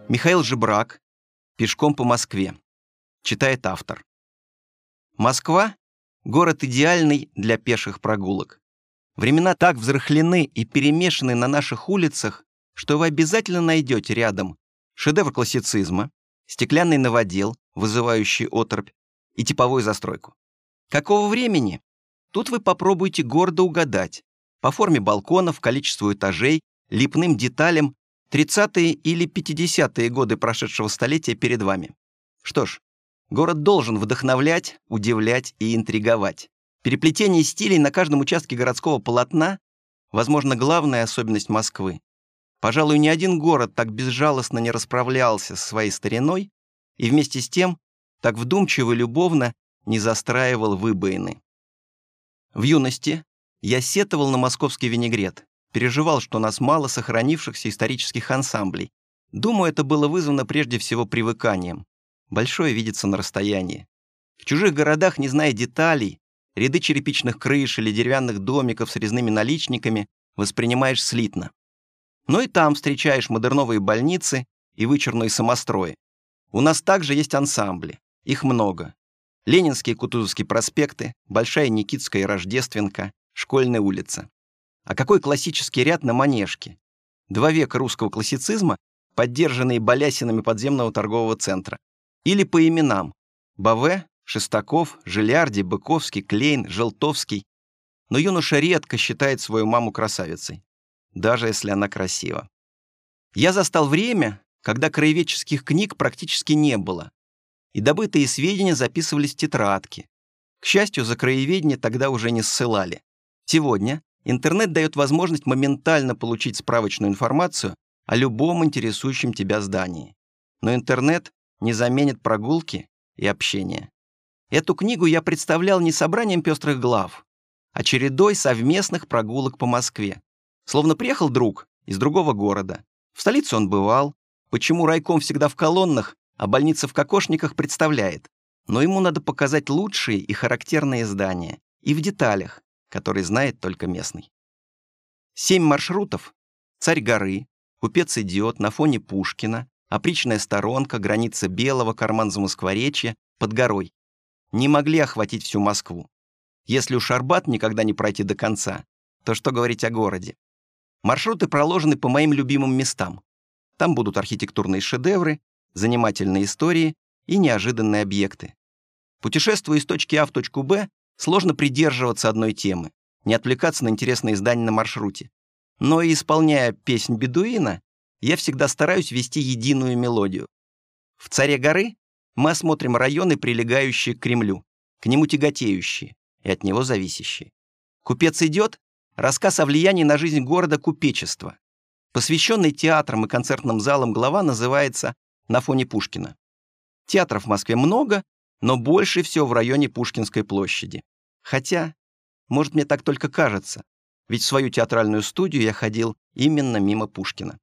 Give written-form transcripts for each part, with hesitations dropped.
Михаил Жебрак. «Пешком по Москве». Читает автор. Москва — город идеальный для пеших прогулок. Времена так взрыхлены и перемешаны на наших улицах, что вы обязательно найдете рядом шедевр классицизма, стеклянный новодел, вызывающий оторопь, и типовую застройку. Какого времени? Тут вы попробуйте гордо угадать. По форме балконов, количеству этажей, лепным деталям 30-е или 50-е годы прошедшего столетия перед вами. Что ж, город должен вдохновлять, удивлять и интриговать. Переплетение стилей на каждом участке городского полотна, возможно, главная особенность Москвы. Пожалуй, ни один город так безжалостно не расправлялся со своей стариной и вместе с тем так вдумчиво и любовно не застраивал выбоины. В юности я сетовал на московский винегрет, переживал, что у нас мало сохранившихся исторических ансамблей. Думаю, это было вызвано прежде всего привыканием. Большое видится на расстоянии. В чужих городах, не зная деталей, ряды черепичных крыш или деревянных домиков с резными наличниками воспринимаешь слитно. Но и там встречаешь модерновые больницы и вычурные самострои. У нас также есть ансамбли. Их много. Ленинские и Кутузовские проспекты, Большая Никитская и Рождественка, Школьная улица. А какой классический ряд на Манежке? 2 века русского классицизма, поддержанные балясинами подземного торгового центра. Или по именам: Баве, Шестаков, Жилярди, Быковский, Клейн, Желтовский. Но юноша редко считает свою маму красавицей, даже если она красива. Я застал время, когда краеведческих книг практически не было, и добытые сведения записывались в тетрадки. К счастью, за краеведение тогда уже не ссылали. Сегодня интернет дает возможность моментально получить справочную информацию о любом интересующем тебя здании. Но интернет не заменит прогулки и общения. Эту книгу я представлял не собранием пестрых глав, а чередой совместных прогулок по Москве. Словно приехал друг из другого города. В столице он бывал. Почему райком всегда в колоннах, а больница в кокошниках, представляет. Но ему надо показать лучшие и характерные здания. И в деталях, которые знает только местный. 7 маршрутов: Царь горы, Купец-идиот, на фоне Пушкина, Опричная сторонка, Граница Белого, Карман Замоскворечья, Под горой. Не могли охватить всю Москву. Если уж Арбат никогда не пройти до конца, то что говорить о городе? Маршруты проложены по моим любимым местам. Там будут архитектурные шедевры, занимательные истории и неожиданные объекты. Путешествуя из точки А в точку Б, сложно придерживаться одной темы, не отвлекаться на интересные здания на маршруте. Но и исполняя песнь бедуина, я всегда стараюсь вести единую мелодию. В «Царе горы» мы осмотрим районы, прилегающие к Кремлю, к нему тяготеющие и от него зависящие. «Купец идет» — рассказ о влиянии на жизнь города купечества. Посвященный театрам и концертным залам глава называется «На фоне Пушкина». Театров в Москве много, но больше всего в районе Пушкинской площади. Хотя, может, мне так только кажется, ведь в свою театральную студию я ходил именно мимо Пушкина.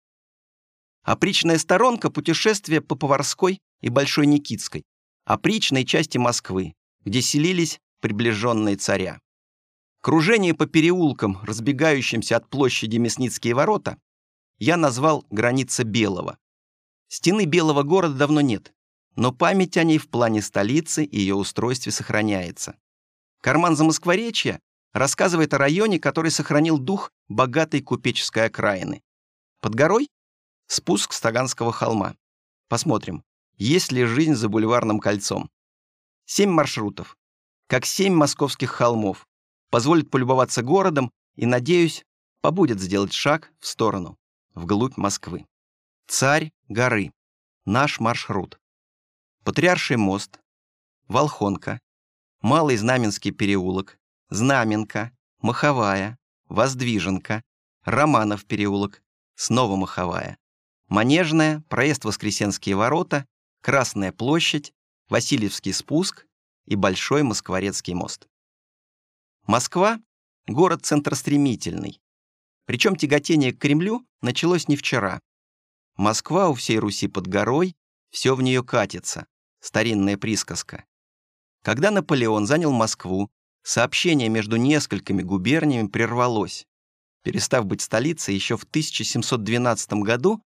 Опричная сторонка — путешествие по Поварской и Большой Никитской, опричной части Москвы, где селились приближенные царя. Кружение по переулкам, разбегающимся от площади Мясницкие ворота, я назвал «Граница Белого». Стены Белого города давно нет, но память о ней в плане столицы и ее устройстве сохраняется. Карман Замоскворечья рассказывает о районе, который сохранил дух богатой купеческой окраины. Под горой — спуск с Таганского холма. Посмотрим, есть ли жизнь за Бульварным кольцом. 7 маршрутов, как 7 московских холмов, позволит полюбоваться городом и, надеюсь, побудет сделать шаг в сторону, вглубь Москвы. Царь горы. Наш маршрут. Патриарший мост, Волхонка, Малый Знаменский переулок, Знаменка, Маховая, Воздвиженка, Романов переулок, снова Маховая, Манежная, проезд Воскресенские ворота, Красная площадь, Васильевский спуск и Большой Москворецкий мост. Москва — город центростремительный. Причем тяготение к Кремлю началось не вчера. Москва у всей Руси под горой, все в нее катится. Старинная присказка. Когда Наполеон занял Москву, сообщение между несколькими губерниями прервалось. Перестав быть столицей еще в 1712 году,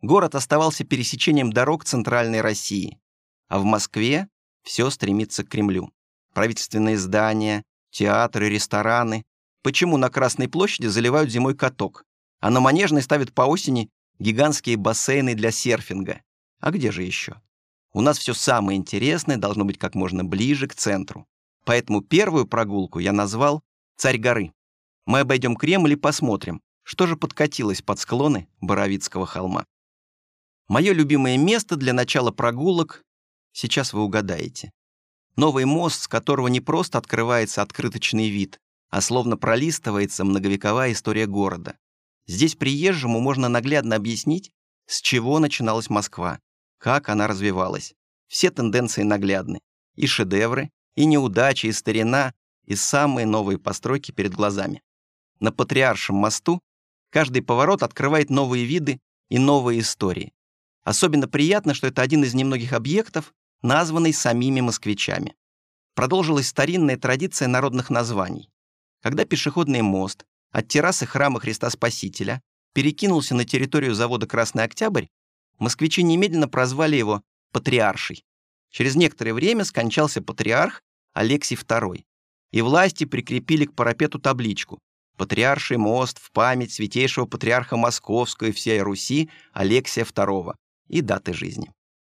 Город оставался пересечением дорог центральной России. А в Москве все стремится к Кремлю. Правительственные здания, театры, рестораны. Почему на Красной площади заливают зимой каток, а на Манежной ставят по осени гигантские бассейны для серфинга? А где же еще? У нас все самое интересное должно быть как можно ближе к центру. Поэтому первую прогулку я назвал «Царь горы». Мы обойдем Кремль и посмотрим, что же подкатилось под склоны Боровицкого холма. Мое любимое место для начала прогулок сейчас вы угадаете. Новый мост, с которого не просто открывается открыточный вид, а словно пролистывается многовековая история города. Здесь приезжему можно наглядно объяснить, с чего начиналась Москва, как она развивалась. Все тенденции наглядны. И шедевры, и неудачи, и старина, и самые новые постройки перед глазами. На Патриаршем мосту каждый поворот открывает новые виды и новые истории. Особенно приятно, что это один из немногих объектов, названный самими москвичами. Продолжилась старинная традиция народных названий. Когда пешеходный мост от террасы храма Христа Спасителя перекинулся на территорию завода «Красный Октябрь», москвичи немедленно прозвали его Патриаршей. Через некоторое время скончался патриарх Алексий II, и власти прикрепили к парапету табличку «Патриарший мост в память святейшего патриарха Московского и всей Руси Алексия II» и даты жизни.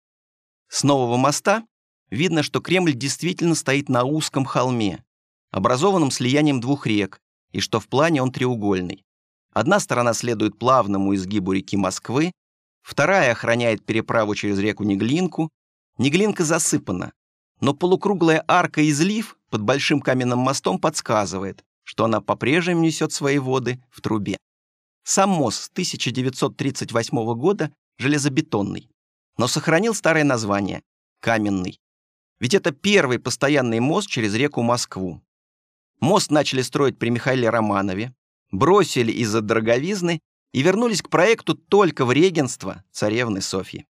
С нового моста видно, что Кремль действительно стоит на узком холме, образованном слиянием двух рек, и что в плане он треугольный. Одна сторона следует плавному изгибу реки Москвы, вторая охраняет переправу через реку Неглинку. Неглинка засыпана, но полукруглая арка-излив под большим каменным мостом подсказывает, что она по-прежнему несет свои воды в трубе. Сам мост с 1938 года железобетонный, но сохранил старое название – каменный. Ведь это первый постоянный мост через реку Москву. Мост начали строить при Михаиле Романове, бросили из-за дороговизны и вернулись к проекту только в регенство царевны Софьи.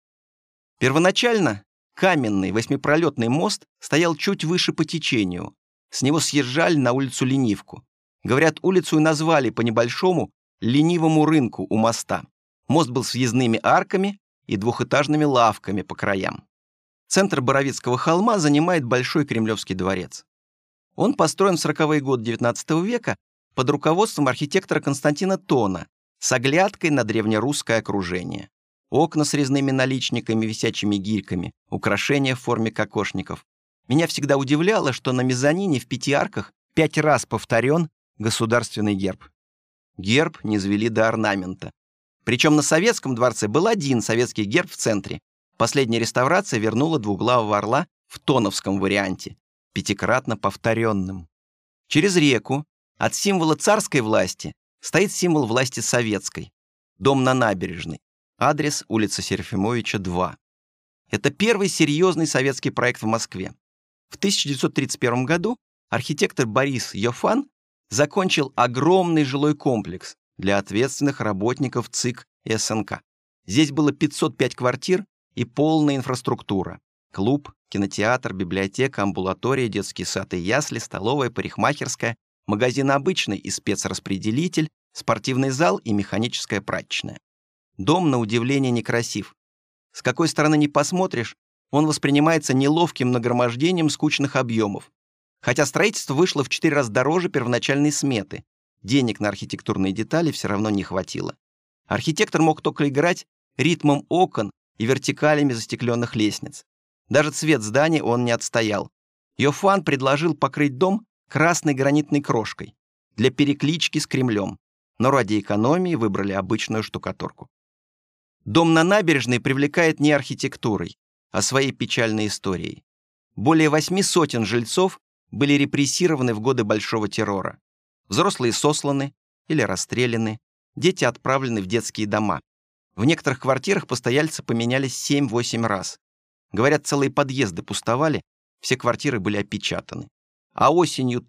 Первоначально каменный восьмипролетный мост стоял чуть выше по течению. С него съезжали на улицу Ленивку. Говорят, улицу и назвали по небольшому ленивому рынку у моста. Мост был с въездными арками и двухэтажными лавками по краям. Центр Боровицкого холма занимает Большой Кремлевский дворец. Он построен в 40-е годы XIX века под руководством архитектора Константина Тона с оглядкой на древнерусское окружение. Окна с резными наличниками, висячими гирьками, украшения в форме кокошников. Меня всегда удивляло, что на мезонине в 5 арках 5 раз повторен государственный герб. Герб низвели до орнамента. Причем на Советском дворце был один советский герб в центре. Последняя реставрация вернула двуглавого орла в тоновском варианте, 5-кратно повторенным. Через реку от символа царской власти стоит символ власти советской. Дом на Набережной. Адрес улица Серафимовича, 2. Это первый серьезный советский проект в Москве. В 1931 году архитектор Борис Йофан закончил огромный жилой комплекс для ответственных работников ЦИК и СНК. Здесь было 505 квартир и полная инфраструктура. Клуб, кинотеатр, библиотека, амбулатория, детский сад и ясли, столовая, парикмахерская, магазин обычный и спецраспределитель, спортивный зал и механическая прачечная. Дом, на удивление, некрасив. С какой стороны ни посмотришь, он воспринимается неловким нагромождением скучных объемов. Хотя строительство вышло в 4 раза дороже первоначальной сметы. Денег на архитектурные детали все равно не хватило. Архитектор мог только играть ритмом окон и вертикалями застекленных лестниц. Даже цвет здания он не отстоял. Йофан предложил покрыть дом красной гранитной крошкой для переклички с Кремлем, но ради экономии выбрали обычную штукатурку. Дом на Набережной привлекает не архитектурой, а своей печальной историей. Более 800 жильцов были репрессированы в годы Большого террора. Взрослые сосланы или расстреляны, дети отправлены в детские дома. В некоторых квартирах постояльцы поменялись 7-8 раз. Говорят, целые подъезды пустовали, все квартиры были опечатаны. А осенью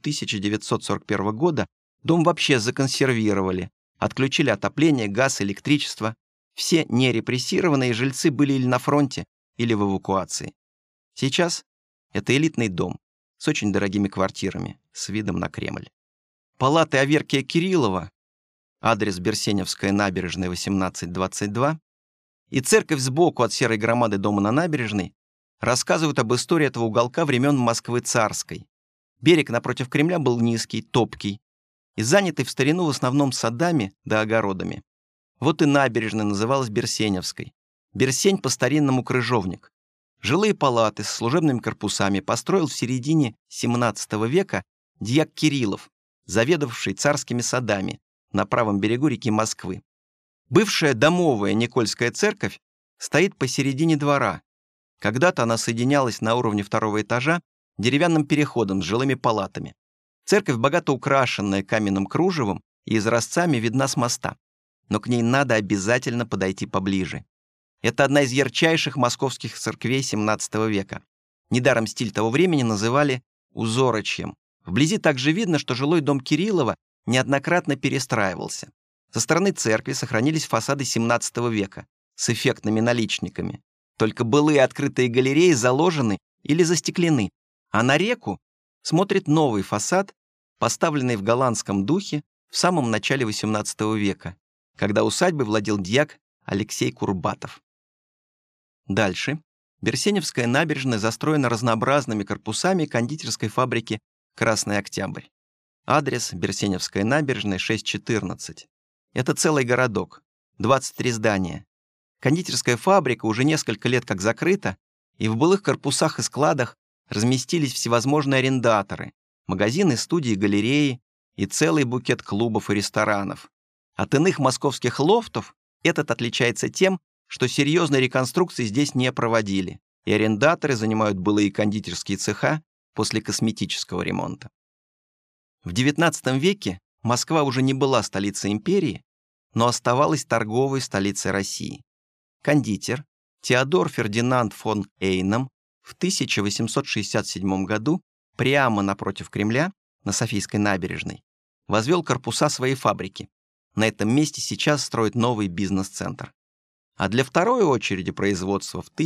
1941 года дом вообще законсервировали, отключили отопление, газ, электричество. Все нерепрессированные жильцы были или на фронте, или в эвакуации. Сейчас это элитный дом с очень дорогими квартирами, с видом на Кремль. Палаты Аверкия Кириллова, адрес Берсеневская набережная, 1822, И церковь сбоку от серой громады дома на набережной рассказывают об истории этого уголка времен Москвы царской. Берег напротив Кремля был низкий, топкий и занятый в старину в основном садами да огородами. Вот и набережная называлась Берсеневской. Берсень по-старинному крыжовник. Жилые палаты с служебными корпусами построил в середине XVII века дьяк Кириллов, заведовавший царскими садами на правом берегу реки Москвы. Бывшая домовая Никольская церковь стоит посередине двора. Когда-то она соединялась на уровне второго этажа деревянным переходом с жилыми палатами. Церковь, богато украшенная каменным кружевом и изразцами, видна с моста. Но к ней надо обязательно подойти поближе. Это одна из ярчайших московских церквей XVII века. Недаром стиль того времени называли узорочьем. Вблизи также видно, что жилой дом Кириллова неоднократно перестраивался. Со стороны церкви сохранились фасады XVII века с эффектными наличниками. Только былые открытые галереи заложены или застеклены, а на реку смотрит новый фасад, поставленный в голландском духе в самом начале XVIII века, когда усадьбой владел дьяк Алексей Курбатов. Дальше Берсеневская набережная застроена разнообразными корпусами кондитерской фабрики «Красный Октябрь». Адрес: Берсеневская набережная, 614. Это целый городок, 23 здания. Кондитерская фабрика уже несколько лет как закрыта, и в былых корпусах и складах разместились всевозможные арендаторы, магазины, студии, галереи и целый букет клубов и ресторанов. От иных московских лофтов этот отличается тем, что серьезной реконструкции здесь не проводили, и арендаторы занимают былые кондитерские цеха после косметического ремонта. В XIX веке Москва уже не была столицей империи, но оставалась торговой столицей России. Кондитер Теодор Фердинанд фон Эйнем в 1867 году прямо напротив Кремля, на Софийской набережной, возвел корпуса своей фабрики. На этом месте сейчас строят новый бизнес-центр. А для второй очереди производства в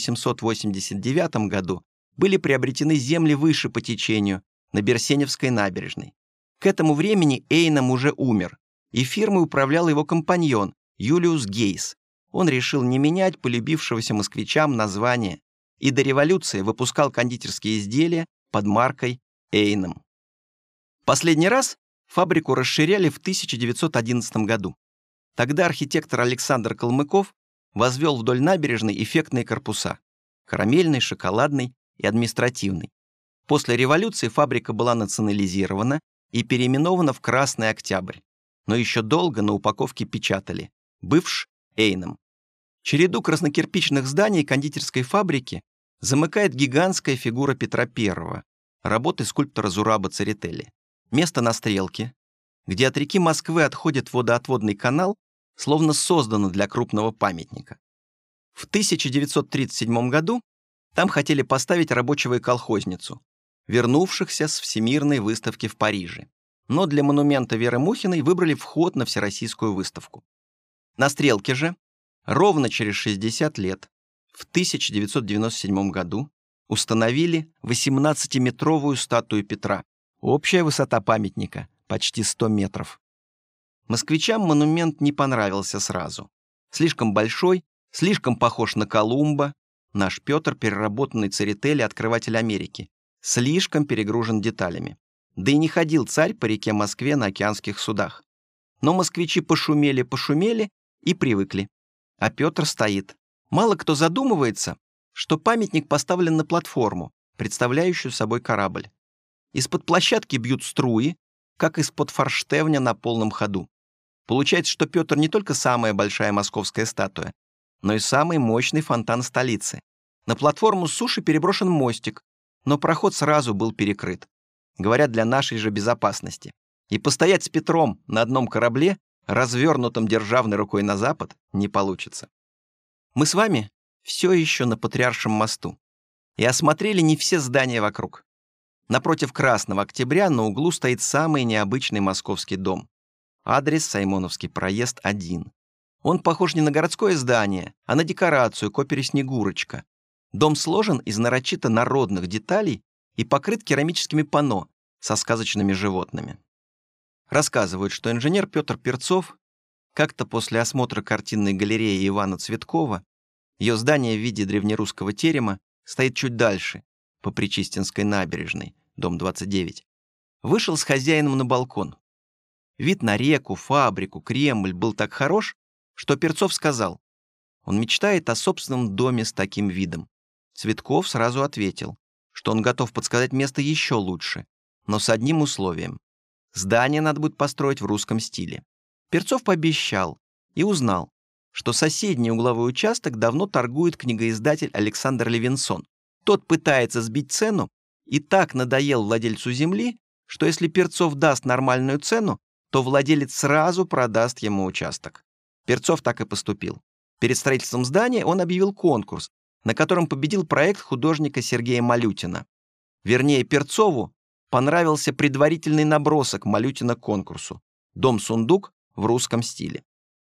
1889 году были приобретены земли выше по течению, на Берсеневской набережной. К этому времени Эйнем уже умер, и фирмой управлял его компаньон Юлиус Гейс. Он решил не менять полюбившегося москвичам название и до революции выпускал кондитерские изделия под маркой Эйнем. Последний раз фабрику расширяли в 1911 году. Тогда архитектор Александр Калмыков возвел вдоль набережной эффектные корпуса – карамельный, шоколадный и административный. После революции фабрика была национализирована и переименована в Красный Октябрь, но еще долго на упаковке печатали «Бывш Эйнем». Череду краснокирпичных зданий кондитерской фабрики замыкает гигантская фигура Петра I, работы скульптора Зураба Церетели. Место на Стрелке, где от реки Москвы отходит водоотводный канал, словно создано для крупного памятника. В 1937 году там хотели поставить рабочего и колхозницу, вернувшихся с Всемирной выставки в Париже. Но для монумента Веры Мухиной выбрали вход на Всероссийскую выставку. На Стрелке же ровно через 60 лет, в 1997 году, установили 18-метровую статую Петра. Общая высота памятника – почти 100 метров. Москвичам монумент не понравился сразу. Слишком большой, слишком похож на Колумба. Наш Петр, переработанный Церетели, открыватель Америки, слишком перегружен деталями. Да и не ходил царь по реке Москве на океанских судах. Но москвичи пошумели и привыкли. А Петр стоит. Мало кто задумывается, что памятник поставлен на платформу, представляющую собой корабль. Из-под площадки бьют струи, как из-под форштевня на полном ходу. Получается, что Петр не только самая большая московская статуя, но и самый мощный фонтан столицы. На платформу с суши переброшен мостик, но проход сразу был перекрыт. Говорят, для нашей же безопасности. И постоять с Петром на одном корабле, развернутом державной рукой на запад, не получится. Мы с вами все еще на Патриаршем мосту и осмотрели не все здания вокруг. Напротив Красного Октября на углу стоит самый необычный московский дом. Адрес: Саймоновский проезд, 1. Он похож не на городское здание, а на декорацию к опере «Снегурочка». Дом сложен из нарочито народных деталей и покрыт керамическими панно со сказочными животными. Рассказывают, что инженер Петр Перцов Как-то после осмотра картинной галереи Ивана Цветкова ее здание в виде древнерусского терема стоит чуть дальше, по Причистинской набережной, дом 29. Вышел с хозяином на балкон. Вид на реку, фабрику, Кремль был так хорош, что Перцов сказал, он мечтает о собственном доме с таким видом. Цветков сразу ответил, что он готов подсказать место еще лучше, но с одним условием. Здание надо будет построить в русском стиле. Перцов пообещал и узнал, что соседний угловой участок давно торгует книгоиздатель Александр Левинсон. Тот пытается сбить цену и так надоел владельцу земли, что если Перцов даст нормальную цену, то владелец сразу продаст ему участок. Перцов так и поступил. Перед строительством здания он объявил конкурс, на котором победил проект художника Сергея Малютина. Вернее, Перцову понравился предварительный набросок Малютина к конкурсу «Дом-сундук в русском стиле».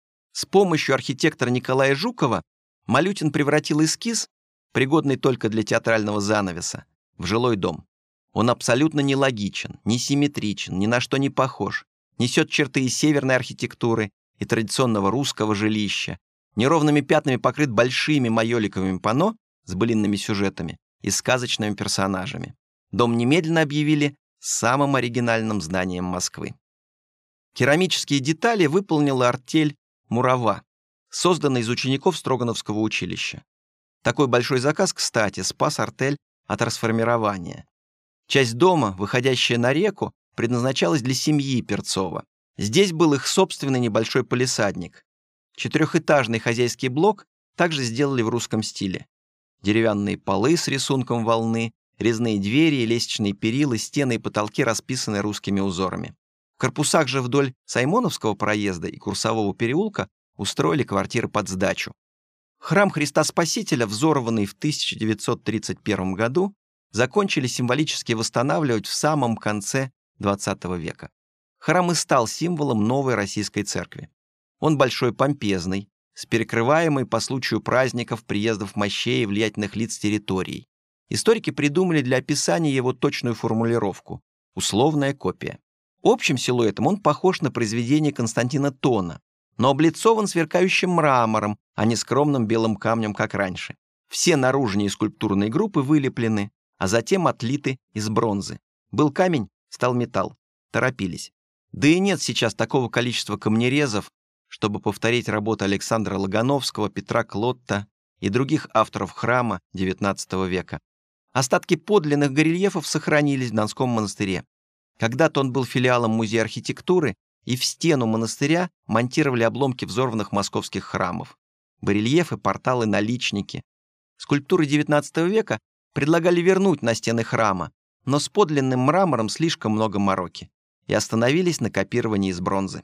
С помощью архитектора Николая Жукова Малютин превратил эскиз, пригодный только для театрального занавеса, в жилой дом. Он абсолютно нелогичен, несимметричен, ни на что не похож, несет черты и северной архитектуры, и традиционного русского жилища, неровными пятнами покрыт большими майоликовыми панно с былинными сюжетами и сказочными персонажами. Дом немедленно объявили самым оригинальным зданием Москвы. Керамические детали выполнила артель «Мурава», созданная из учеников Строгановского училища. Такой большой заказ, кстати, спас артель от расформирования. Часть дома, выходящая на реку, предназначалась для семьи Перцова. Здесь был их собственный небольшой палисадник. Четырехэтажный хозяйский блок также сделали в русском стиле. Деревянные полы с рисунком волны, резные двери, лестничные перила, стены и потолки расписаны русскими узорами. В корпусах же вдоль Саймоновского проезда и Курсового переулка устроили квартиры под сдачу. Храм Христа Спасителя, взорванный в 1931 году, закончили символически восстанавливать в самом конце XX века. Храм и стал символом новой российской церкви. Он большой, помпезный, с перекрываемой по случаю праздников, приездов мощей и влиятельных лиц территорий. Историки придумали для описания его точную формулировку – условная копия. Общим силуэтом он похож на произведение Константина Тона, но облицован сверкающим мрамором, а не скромным белым камнем, как раньше. Все наружные скульптурные группы вылеплены, а затем отлиты из бронзы. Был камень, стал металл. Торопились. Да и нет сейчас такого количества камнерезов, чтобы повторить работы Александра Логановского, Петра Клотта и других авторов храма XIX века. Остатки подлинных горельефов сохранились в Донском монастыре. Когда-то он был филиалом Музея архитектуры, и в стену монастыря монтировали обломки взорванных московских храмов. Барельефы, порталы, наличники. Скульптуры XIX века предлагали вернуть на стены храма, но с подлинным мрамором слишком много мороки, и остановились на копировании из бронзы.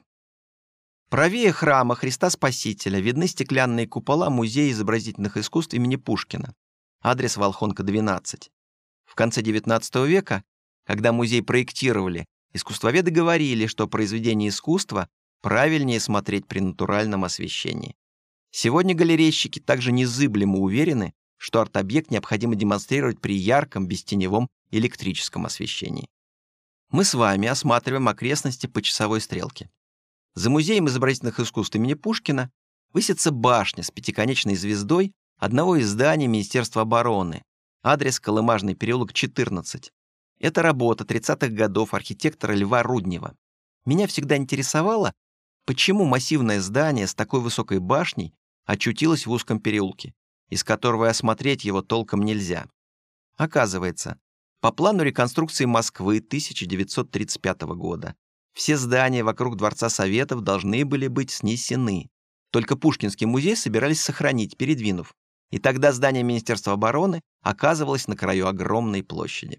Правее храма Христа Спасителя видны стеклянные купола Музея изобразительных искусств имени Пушкина. Адрес Волхонка, 12. В конце XIX века, когда музей проектировали, искусствоведы говорили, что произведение искусства правильнее смотреть при натуральном освещении. Сегодня галерейщики также незыблемо уверены, что арт-объект необходимо демонстрировать при ярком, бестеневом электрическом освещении. Мы с вами осматриваем окрестности по часовой стрелке. За Музеем изобразительных искусств имени Пушкина высится башня с пятиконечной звездой одного из зданий Министерства обороны. Адрес Колымажный переулок, 14. Это работа 30-х годов архитектора Льва Руднева. Меня всегда интересовало, почему массивное здание с такой высокой башней очутилось в узком переулке, из которого и осмотреть его толком нельзя. Оказывается, по плану реконструкции Москвы 1935 года все здания вокруг Дворца Советов должны были быть снесены. Только Пушкинский музей собирались сохранить, передвинув. И тогда здание Министерства обороны оказывалось на краю огромной площади.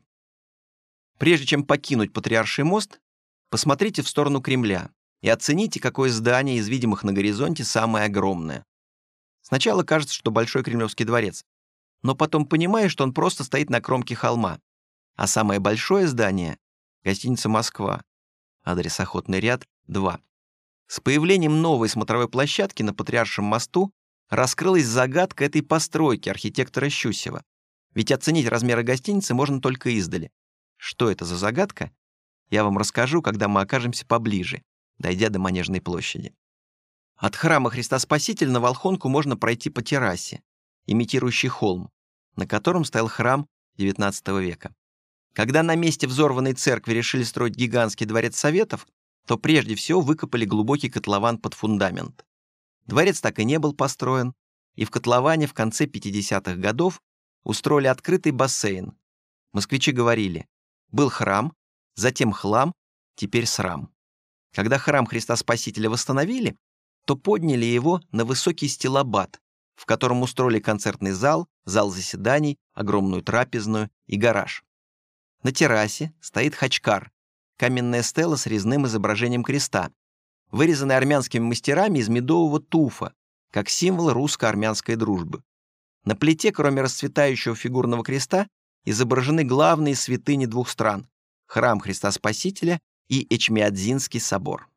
Прежде чем покинуть Патриарший мост, посмотрите в сторону Кремля и оцените, какое здание из видимых на горизонте самое огромное. Сначала кажется, что Большой Кремлевский дворец, но потом понимаешь, что он просто стоит на кромке холма. А самое большое здание — гостиница «Москва», адрес Охотный ряд, 2. С появлением новой смотровой площадки на Патриаршем мосту раскрылась загадка этой постройки архитектора Щусева. Ведь оценить размеры гостиницы можно только издали. Что это за загадка, я вам расскажу, когда мы окажемся поближе, дойдя до Манежной площади. От храма Христа Спасителя на Волхонку можно пройти по террасе, имитирующей холм, на котором стоял храм XIX века. Когда на месте взорванной церкви решили строить гигантский дворец Советов, то прежде всего выкопали глубокий котлован под фундамент. Дворец так и не был построен, и в котловане в конце 50-х годов устроили открытый бассейн. Москвичи говорили: был храм, затем хлам, теперь срам. Когда храм Христа Спасителя восстановили, то подняли его на высокий стилобат, в котором устроили концертный зал, зал заседаний, огромную трапезную и гараж. На террасе стоит хачкар, каменная стела с резным изображением креста, вырезанная армянскими мастерами из медового туфа, как символ русско-армянской дружбы. На плите, кроме расцветающего фигурного креста, изображены главные святыни двух стран — храм Христа Спасителя и Эчмиадзинский собор.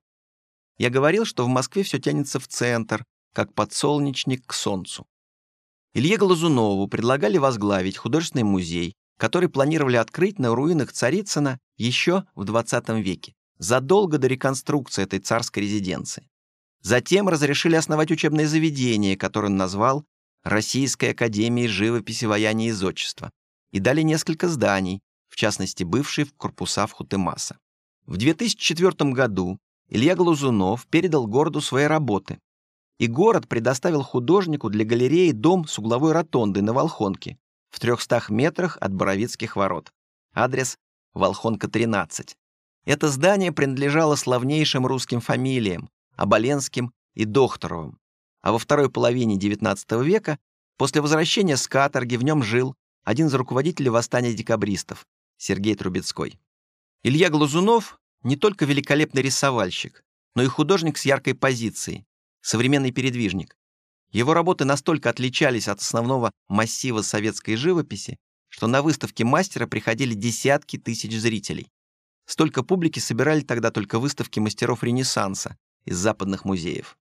Я говорил, что в Москве все тянется в центр, как подсолнечник к солнцу. Илье Глазунову предлагали возглавить художественный музей, который планировали открыть на руинах Царицына еще в XX веке, задолго до реконструкции этой царской резиденции. Затем разрешили основать учебное заведение, которое он назвал Российской академией живописи, ваяния и зодчества, и дали несколько зданий, в частности, бывшие корпуса в Хутемаса. В 2004 году Илья Глазунов передал городу свои работы, и город предоставил художнику для галереи дом с угловой ротондой на Волхонке в 300 метрах от Боровицких ворот. Адрес — Волхонка, 13. Это здание принадлежало славнейшим русским фамилиям — Оболенским и Дохторовым, а во второй половине XIX века, после возвращения с каторги, в нем жил один из руководителей восстания декабристов — Сергей Трубецкой. Илья Глазунов не только великолепный рисовальщик, но и художник с яркой позицией, современный передвижник. Его работы настолько отличались от основного массива советской живописи, что на выставки мастера приходили десятки тысяч зрителей. Столько публики собирали тогда только выставки мастеров Ренессанса из западных музеев.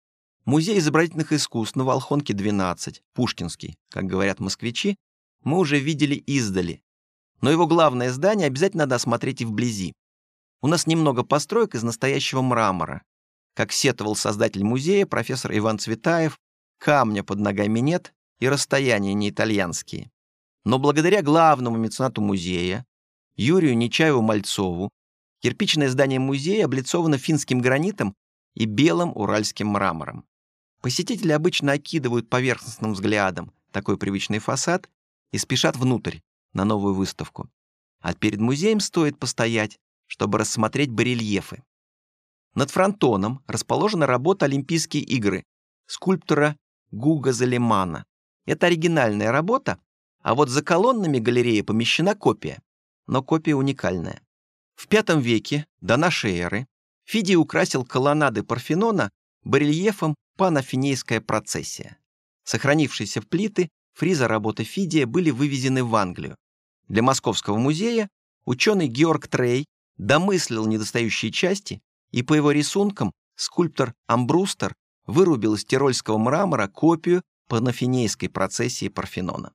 Музей изобразительных искусств на Волхонке, 12, Пушкинский, как говорят москвичи, мы уже видели издали. Но его главное здание обязательно надо осмотреть и вблизи. У нас немного построек из настоящего мрамора. Как сетовал создатель музея, профессор Иван Цветаев, камня под ногами нет и расстояния не итальянские. Но благодаря главному меценату музея, Юрию Нечаеву-Мальцову, кирпичное здание музея облицовано финским гранитом и белым уральским мрамором. Посетители обычно окидывают поверхностным взглядом такой привычный фасад и спешат внутрь, на новую выставку. А перед музеем стоит постоять, чтобы рассмотреть барельефы. Над фронтоном расположена работа «Олимпийские игры» скульптора Гуга Залимана. Это оригинальная работа, а вот за колоннами галереи помещена копия, но копия уникальная. В V веке до нашей эры Фидий украсил колоннады Парфенона барельефом «Панафинейская процессия». Сохранившиеся плиты фриза работы Фидия были вывезены в Англию. Для Московского музея ученый Георг Трей домыслил недостающие части, и по его рисункам скульптор Амбрустер вырубил из тирольского мрамора копию панафинейской процессии Парфенона.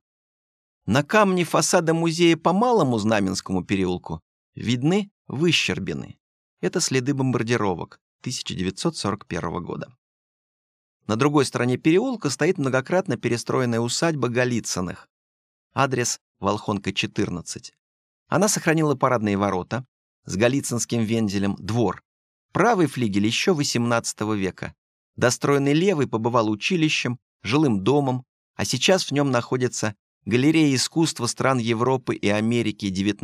На камне фасада музея по Малому Знаменскому переулку видны выщербины. Это следы бомбардировок 1941 года. На другой стороне переулка стоит многократно перестроенная усадьба Голицыных. Адрес — Волхонка, 14. Она сохранила парадные ворота с голицынским вензелем, двор. Правый флигель еще XVIII века. Достроенный левый побывал училищем, жилым домом, а сейчас в нем находится галерея искусства стран Европы и Америки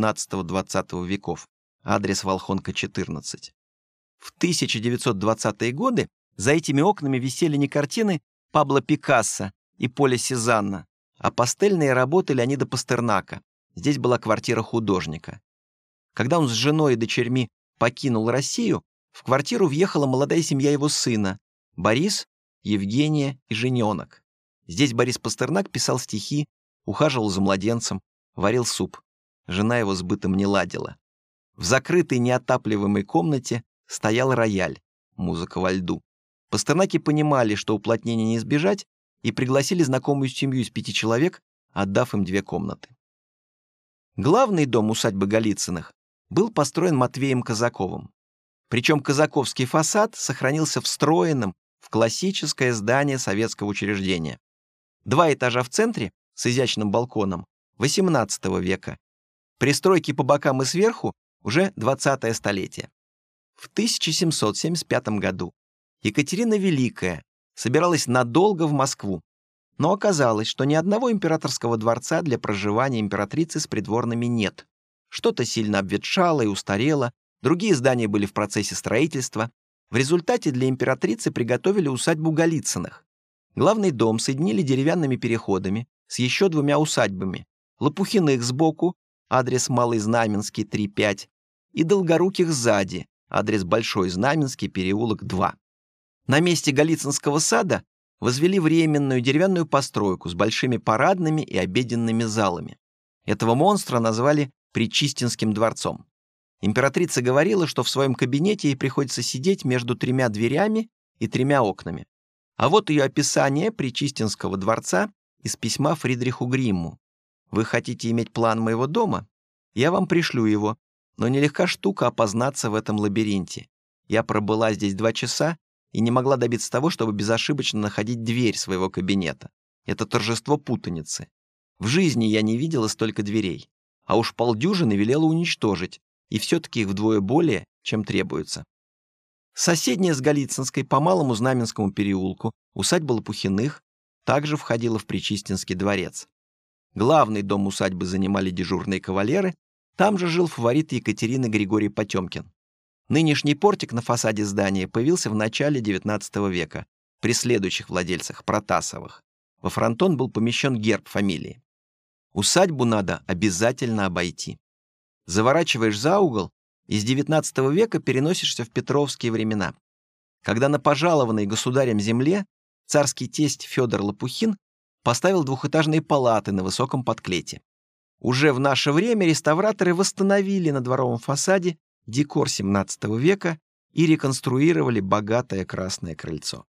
XIX-XX веков. Адрес — Волхонка, 14. В 1920-е годы за этими окнами висели не картины Пабло Пикассо и Поля Сезанна, а пастельные работы Леонида Пастернака. Здесь была квартира художника. Когда он с женой и дочерьми покинул Россию, в квартиру въехала молодая семья его сына — Борис, Евгения и жененок. Здесь Борис Пастернак писал стихи, ухаживал за младенцем, варил суп. Жена его с бытом не ладила. В закрытой неотапливаемой комнате стоял рояль, музыка во льду. Пастернаки понимали, что уплотнения не избежать, и пригласили знакомую семью из 5 человек, отдав им 2 комнаты. Главный дом усадьбы Голицыных был построен Матвеем Казаковым. Причем казаковский фасад сохранился встроенным в классическое здание советского учреждения. 2 этажа в центре с изящным балконом XVIII века. Пристройки по бокам и сверху уже 20-е столетие. В 1775 году Екатерина Великая собиралась надолго в Москву, но оказалось, что ни одного императорского дворца для проживания императрицы с придворными нет. Что-то сильно обветшало и устарело, другие здания были в процессе строительства. В результате для императрицы приготовили усадьбу Голицыных. Главный дом соединили деревянными переходами с еще 2 усадьбами: Лопухиных сбоку, адрес Малый Знаменский, 3-5, и Долгоруких сзади, адрес Большой Знаменский, переулок 2. На месте Голицынского сада возвели временную деревянную постройку с большими парадными и обеденными залами. Этого монстра назвали Пречистинским дворцом. Императрица говорила, что в своем кабинете ей приходится сидеть между 3 дверями и 3 окнами. А вот ее описание Пречистинского дворца из письма Фридриху Гримму. «Вы хотите иметь план моего дома? Я вам пришлю его, но нелегка штука опознаться в этом лабиринте. Я пробыла здесь 2 часа и не могла добиться того, чтобы безошибочно находить дверь своего кабинета. Это торжество путаницы. В жизни я не видела столько дверей, а уж полдюжины велела уничтожить, и все-таки их вдвое более, чем требуется». Соседняя с Голицынской по Малому Знаменскому переулку усадьба Лопухиных также входила в Пречистинский дворец. Главный дом усадьбы занимали дежурные кавалеры, там же жил фаворит Екатерины Григорий Потемкин. Нынешний портик на фасаде здания появился в начале XIX века при следующих владельцах Протасовых. Во фронтон был помещен герб фамилии. Усадьбу надо обязательно обойти. Заворачиваешь за угол, из XIX века переносишься в петровские времена, когда на пожалованной государем земле царский тесть Федор Лопухин поставил 2-этажные палаты на высоком подклете. Уже в наше время реставраторы восстановили на дворовом фасаде декор XVII века и реконструировали богатое красное крыльцо.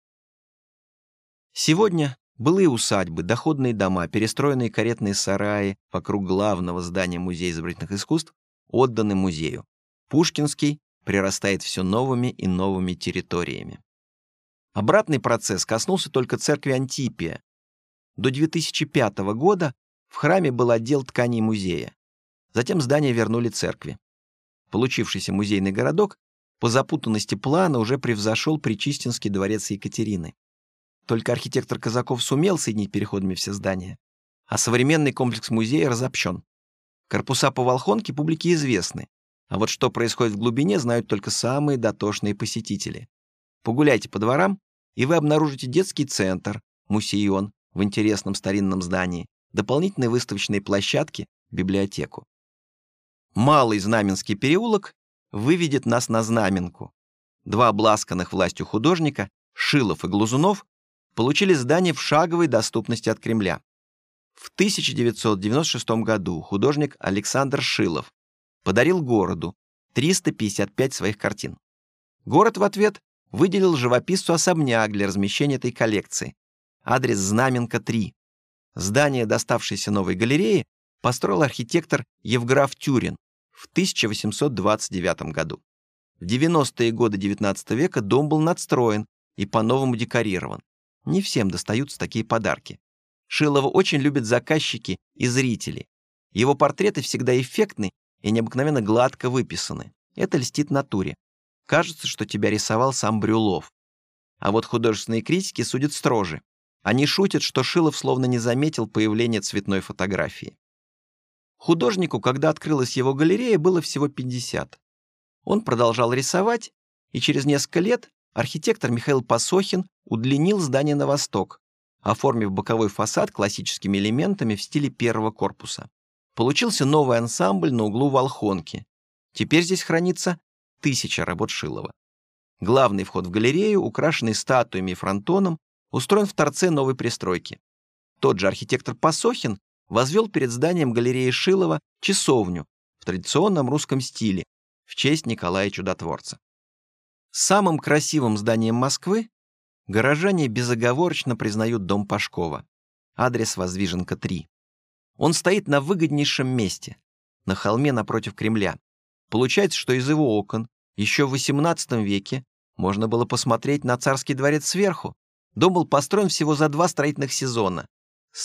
Сегодня былые усадьбы, доходные дома, перестроенные каретные сараи вокруг главного здания Музея изобразительных искусств отданы музею. Пушкинский прирастает все новыми и новыми территориями. Обратный процесс коснулся только церкви Антипия. До 2005 года в храме был отдел тканей музея. Затем здание вернули церкви. Получившийся музейный городок по запутанности плана уже превзошел Пречистинский дворец Екатерины. Только архитектор Казаков сумел соединить переходами все здания, а современный комплекс музея разобщен. Корпуса по Волхонке публике известны, а вот что происходит в глубине, знают только самые дотошные посетители. Погуляйте по дворам, и вы обнаружите детский центр, мусейон в интересном старинном здании, дополнительные выставочные площадки, библиотеку. Малый Знаменский переулок выведет нас на Знаменку. 2 обласканных властью художника, Шилов и Глазунов, получили здание в шаговой доступности от Кремля. В 1996 году художник Александр Шилов подарил городу 355 своих картин. Город в ответ выделил живописцу особняк для размещения этой коллекции. Адрес Знаменка, 3. Здание, доставшееся новой галерее, построил архитектор Евграф Тюрин в 1829 году. В 90-е годы XIX века дом был надстроен и по-новому декорирован. Не всем достаются такие подарки. Шилова очень любят заказчики и зрители. Его портреты всегда эффектны и необыкновенно гладко выписаны. Это льстит натуре. Кажется, что тебя рисовал сам Брюлов. А вот художественные критики судят строже. Они шутят, что Шилов словно не заметил появления цветной фотографии. Художнику, когда открылась его галерея, было всего 50. Он продолжал рисовать, и через несколько лет архитектор Михаил Пасохин удлинил здание на восток, оформив боковой фасад классическими элементами в стиле первого корпуса. Получился новый ансамбль на углу Волхонки. Теперь здесь хранится 1000 работ Шилова. Главный вход в галерею, украшенный статуями и фронтоном, устроен в торце новой пристройки. Тот же архитектор Пасохин возвел перед зданием галереи Шилова часовню в традиционном русском стиле в честь Николая Чудотворца. Самым красивым зданием Москвы горожане безоговорочно признают дом Пашкова. Адрес Воздвиженка, 3. Он стоит на выгоднейшем месте, на холме напротив Кремля. Получается, что из его окон еще в XVIII веке Можно было посмотреть на Царский дворец сверху. Дом был построен всего за 2 строительных сезона, с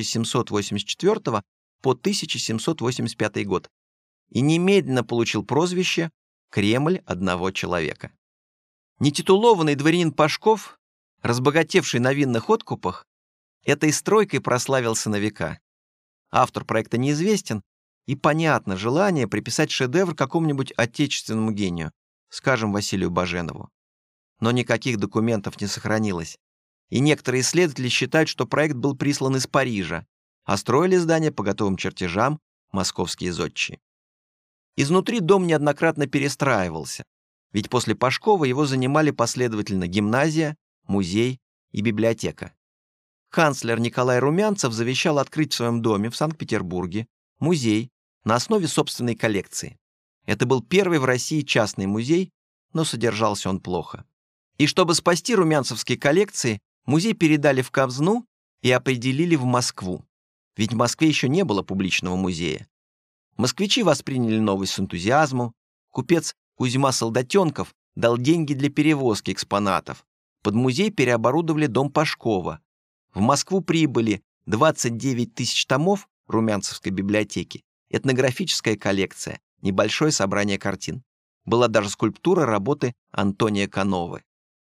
1784 по 1785 год, и немедленно получил прозвище «Кремль одного человека». Нетитулованный дворянин Пашков, разбогатевший на винных откупах, этой стройкой прославился на века. Автор проекта неизвестен, и понятно желание приписать шедевр какому-нибудь отечественному гению, скажем, Василию Баженову. Но никаких документов не сохранилось, и некоторые исследователи считают, что проект был прислан из Парижа, а строили здание по готовым чертежам московские зодчие. Изнутри дом неоднократно перестраивался, ведь после Пашкова его занимали последовательно гимназия, музей и библиотека. Канцлер Николай Румянцев завещал открыть в своем доме в Санкт-Петербурге музей на основе собственной коллекции. Это был первый в России частный музей, но содержался он плохо. И чтобы спасти румянцевские коллекции, музей передали в казну и определили в Москву. Ведь в Москве еще не было публичного музея. Москвичи восприняли новость с энтузиазмом. Купец Кузьма Солдатенков дал деньги для перевозки экспонатов. Под музей переоборудовали дом Пашкова. В Москву прибыли 29 тысяч томов Румянцевской библиотеки, этнографическая коллекция, небольшое собрание картин. Была даже скульптура работы Антония Кановы.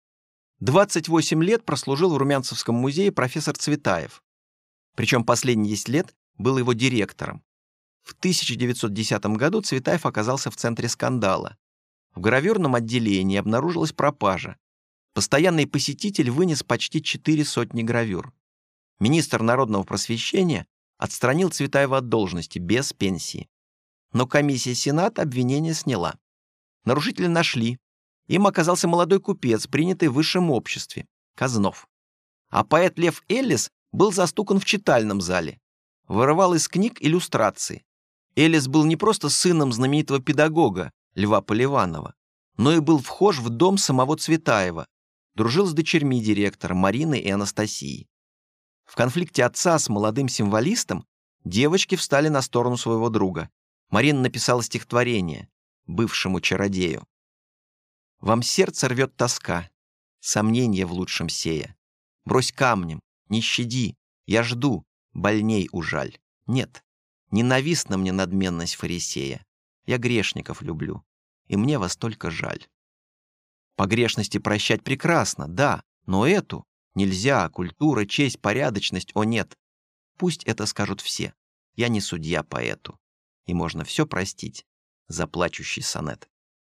28 лет прослужил в Румянцевском музее профессор Цветаев. Причем последние 10 лет был его директором. В 1910 году Цветаев оказался в центре скандала. В гравюрном отделении обнаружилась пропажа. Постоянный посетитель вынес почти 400 гравюр. Министр народного просвещения отстранил Цветаева от должности без пенсии. Но комиссия Сената обвинение сняла. Нарушителя нашли. Им оказался молодой купец, принятый в высшем обществе, Казнов. А поэт Лев Эллис был застукан в читальном зале. Вырывал из книг иллюстрации. Эллис был не просто сыном знаменитого педагога Льва Поливанова, но и был вхож в дом самого Цветаева, дружил с дочерьми директора Мариной и Анастасией. В конфликте отца с молодым символистом девочки встали на сторону своего друга. Марина написала стихотворение бывшему чародею. «Вам сердце рвет тоска, сомнение в лучшем сея. Брось камнем, не щади, я жду, больней ужаль. Нет, ненавистна мне надменность фарисея. Я грешников люблю, и мне вас только жаль». Погрешности прощать прекрасно, да, но эту нельзя, культура, честь, порядочность, о нет. Пусть это скажут все, я не судья поэту, и можно все простить за плачущий сонет.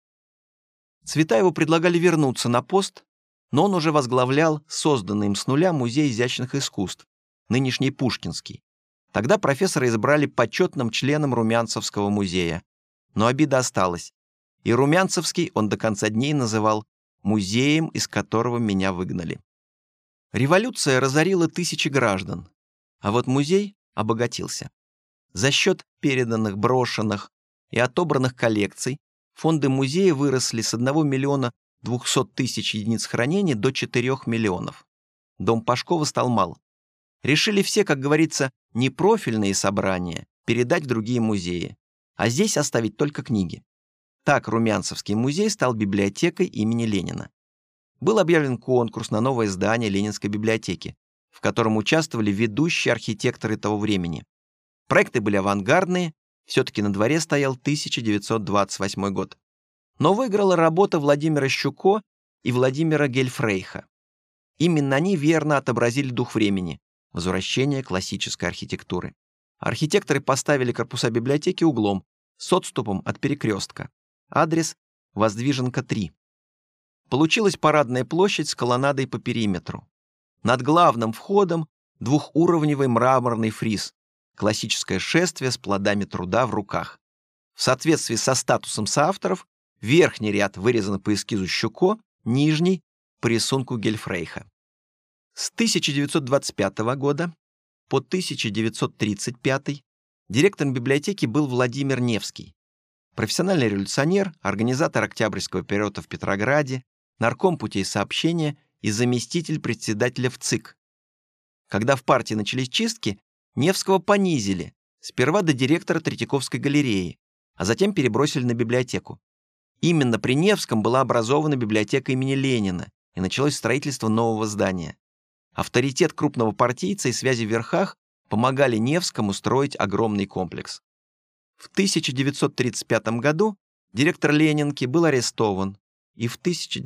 Цветаеву предлагали вернуться на пост, но он уже возглавлял созданный им с нуля Музей изящных искусств, нынешний Пушкинский. Тогда профессора избрали почетным членом Румянцевского музея. Но обида осталась, и Румянцевский он до конца дней называл музеем, из которого меня выгнали. Революция разорила тысячи граждан, а вот музей обогатился. За счет переданных, брошенных и отобранных коллекций фонды музея выросли с 1 миллиона 200 тысяч единиц хранения до 4 миллионов. Дом Пашкова стал мал. Решили все, как говорится, непрофильные собрания передать в другие музеи, а здесь оставить только книги. Так Румянцевский музей стал библиотекой имени Ленина. Был объявлен конкурс на новое здание Ленинской библиотеки, в котором участвовали ведущие архитекторы того времени. Проекты были авангардные, все-таки на дворе стоял 1928 год. Но выиграла работа Владимира Щуко и Владимира Гельфрейха. Именно они верно отобразили дух времени — возвращение классической архитектуры. Архитекторы поставили корпуса библиотеки углом, с отступом от перекрестка. Адрес — Воздвиженка, 3. Получилась парадная площадь с колоннадой по периметру. Над главным входом двухуровневый мраморный фриз, классическое шествие с плодами труда в руках. В соответствии со статусом соавторов, верхний ряд вырезан по эскизу Щуко, нижний — по рисунку Гельфрейха. С 1925 года по 1935 директором библиотеки был Владимир Невский. Профессиональный революционер, организатор Октябрьского переворота в Петрограде, нарком путей сообщения и заместитель председателя ВЦИК. Когда в партии начались чистки, Невского понизили, сперва до директора Третьяковской галереи, а затем перебросили на библиотеку. Именно при Невском была образована библиотека имени Ленина и началось строительство нового здания. Авторитет крупного партийца и связи в верхах помогали Невскому строить огромный комплекс. В 1935 году директор Ленинки был арестован и в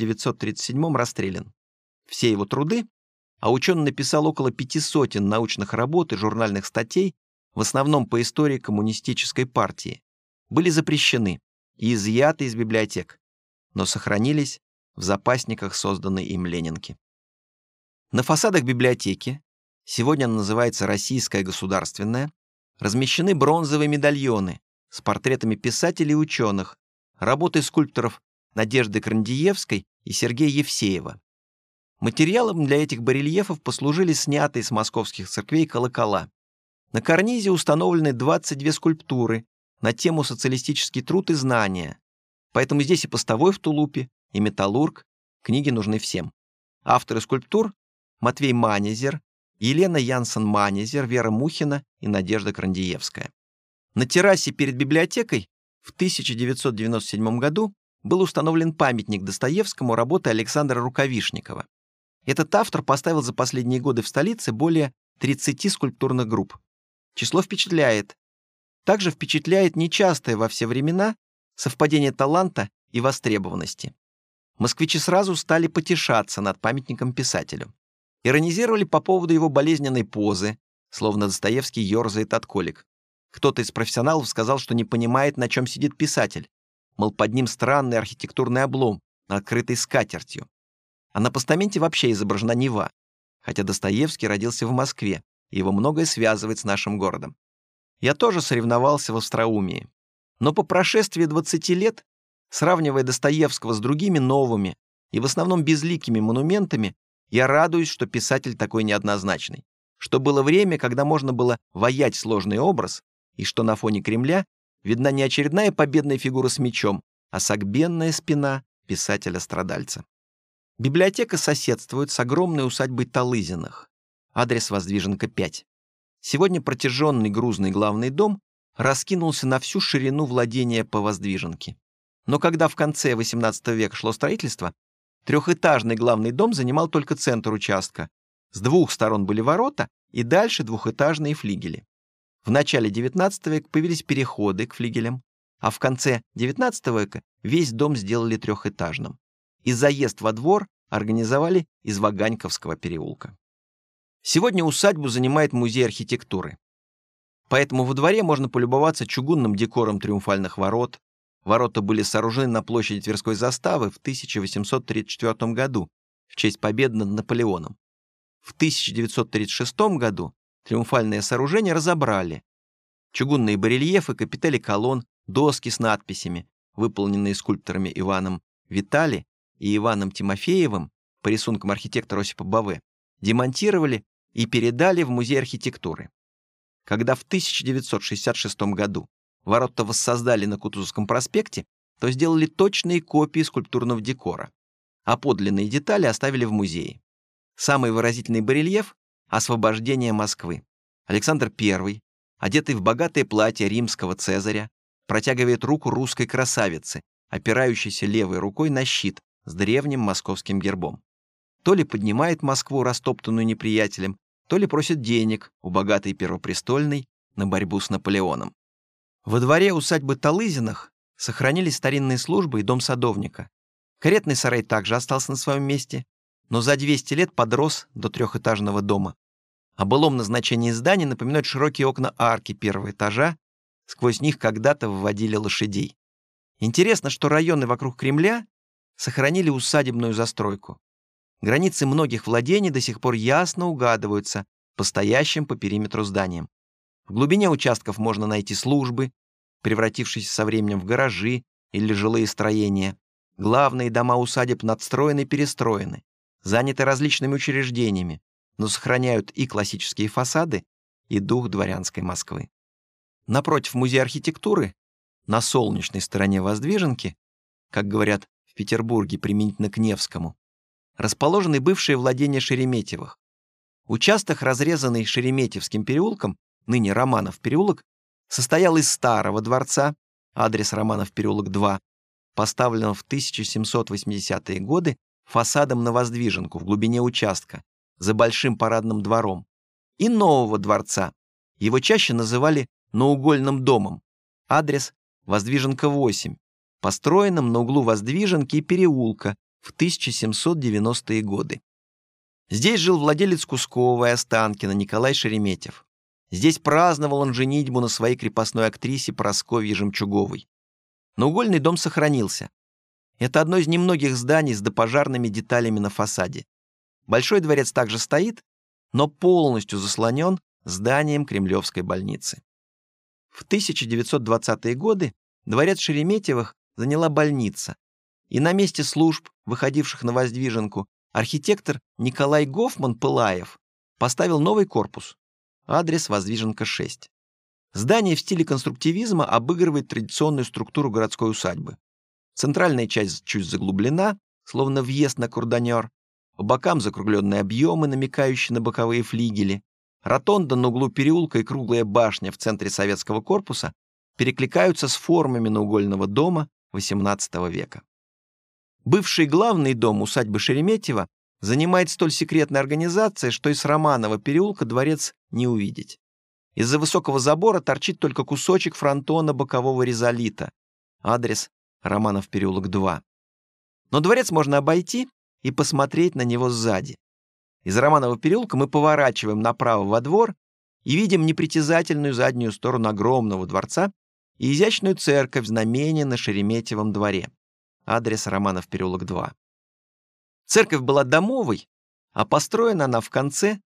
1937 расстрелян. Все его труды, а ученый написал около 500 научных работ и журнальных статей, в основном по истории коммунистической партии, были запрещены и изъяты из библиотек, но сохранились в запасниках созданной им Ленинки. На фасадах библиотеки, сегодня она называется Российская государственная, размещены бронзовые медальоны с портретами писателей и ученых, работы скульпторов Надежды Крандиевской и Сергея Евсеева. Материалом для этих барельефов послужили снятые с московских церквей колокола. На карнизе установлены 22 скульптуры на тему «Социалистический труд и знания», поэтому здесь и постовой в тулупе, и металлург, книги нужны всем. Авторы скульптур — Матвей Манезер, Елена Янсен-Манезер, Вера Мухина и Надежда Крандиевская. На террасе перед библиотекой в 1997 году был установлен памятник Достоевскому работы Александра Рукавишникова. Этот автор поставил за последние годы в столице более 30 скульптурных групп. Число впечатляет. Также впечатляет нечастое во все времена совпадение таланта и востребованности. Москвичи сразу стали потешаться над памятником писателю. Иронизировали по поводу его болезненной позы, словно Достоевский ерзает от колик. Кто-то из профессионалов сказал, что не понимает, на чем сидит писатель. Мол, под ним странный архитектурный облом, открытый скатертью. А на постаменте вообще изображена Нева, хотя Достоевский родился в Москве, и его многое связывает с нашим городом. Я тоже соревновался в остроумии. Но по прошествии 20 лет, сравнивая Достоевского с другими новыми и в основном безликими монументами, я радуюсь, что писатель такой неоднозначный, что было время, когда можно было ваять сложный образ, и что на фоне Кремля видна не очередная победная фигура с мечом, а согбенная спина писателя-страдальца. Библиотека соседствует с огромной усадьбой Талызиных. Адрес Воздвиженка, 5. Сегодня протяженный грузный главный дом раскинулся на всю ширину владения по Воздвиженке. Но когда в конце XVIII века шло строительство, трехэтажный главный дом занимал только центр участка. С двух сторон были ворота и дальше двухэтажные флигели. В начале XIX века появились переходы к флигелям, а в конце XIX века весь дом сделали трехэтажным. И заезд во двор организовали из Ваганьковского переулка. Сегодня усадьбу занимает музей архитектуры. Поэтому во дворе можно полюбоваться чугунным декором триумфальных ворот. Ворота были сооружены на площади Тверской заставы в 1834 году в честь победы над Наполеоном. В 1936 году триумфальное сооружение разобрали. Чугунные барельефы, капители колонн, доски с надписями, выполненные скульпторами Иваном Витали и Иваном Тимофеевым по рисункам архитектора Осипа Баве, демонтировали и передали в Музей архитектуры. Когда в 1966 году ворота воссоздали на Кутузовском проспекте, то сделали точные копии скульптурного декора, а подлинные детали оставили в музее. Самый выразительный барельеф — «Освобождение Москвы». Александр I, одетый в богатое платье римского цезаря, протягивает руку русской красавицы, опирающейся левой рукой на щит с древним московским гербом. То ли поднимает Москву, растоптанную неприятелем, то ли просит денег у богатой первопрестольной на борьбу с Наполеоном. Во дворе усадьбы Талызиных сохранились старинные службы и дом садовника. Каретный сарай также остался на своем месте, но за 200 лет подрос до трехэтажного дома. О былом назначении здания напоминают широкие окна арки первого этажа, сквозь них когда-то вводили лошадей. Интересно, что районы вокруг Кремля сохранили усадебную застройку. Границы многих владений до сих пор ясно угадываются по стоящим по периметру зданиям. В глубине участков можно найти службы, превратившиеся со временем в гаражи или жилые строения. Главные дома усадеб надстроены и перестроены, заняты различными учреждениями, но сохраняют и классические фасады, и дух дворянской Москвы. Напротив Музея архитектуры, на солнечной стороне Воздвиженки, как говорят в Петербурге применительно к Невскому, расположены бывшие владения Шереметьевых. Участок, разрезанный Шереметьевским переулком, ныне Романов переулок, состоял из старого дворца, адрес Романов переулок 2, поставленного в 1780-е годы фасадом на воздвиженку в глубине участка, за большим парадным двором, и нового дворца. Его чаще называли наугольным домом. Адрес — Воздвиженка, 8, построенным на углу Воздвиженки и Переулка в 1790-е годы. Здесь жил владелец Кускова и Останкина Николай Шереметьев. Здесь праздновал он женитьбу на своей крепостной актрисе Прасковье Жемчуговой. Наугольный дом сохранился. Это одно из немногих зданий с допожарными деталями на фасаде. Большой дворец также стоит, но полностью заслонен зданием Кремлевской больницы. В 1920-е годы дворец Шереметьевых заняла больница, и на месте служб, выходивших на Воздвиженку, архитектор Николай Гофман-Пылаев поставил новый корпус. Адрес — Воздвиженка, 6. Здание в стиле конструктивизма обыгрывает традиционную структуру городской усадьбы. Центральная часть чуть заглублена, словно въезд на Курданер. По бокам закругленные объемы, намекающие на боковые флигели. Ротонда на углу переулка и круглая башня в центре советского корпуса перекликаются с формами наугольного дома XVIII века. Бывший главный дом усадьбы Шереметьева занимает столь секретная организация, что из Романова переулка дворец не увидеть. Из-за высокого забора торчит только кусочек фронтона бокового ризолита. Адрес — Романов переулок, 2. Но дворец можно обойти и посмотреть на него сзади. Из Романова переулка мы поворачиваем направо во двор и видим непритязательную заднюю сторону огромного дворца и изящную церковь знамения на Шереметьевом дворе. Адрес — Романов переулок, 2. Церковь была домовой, а построена она в конце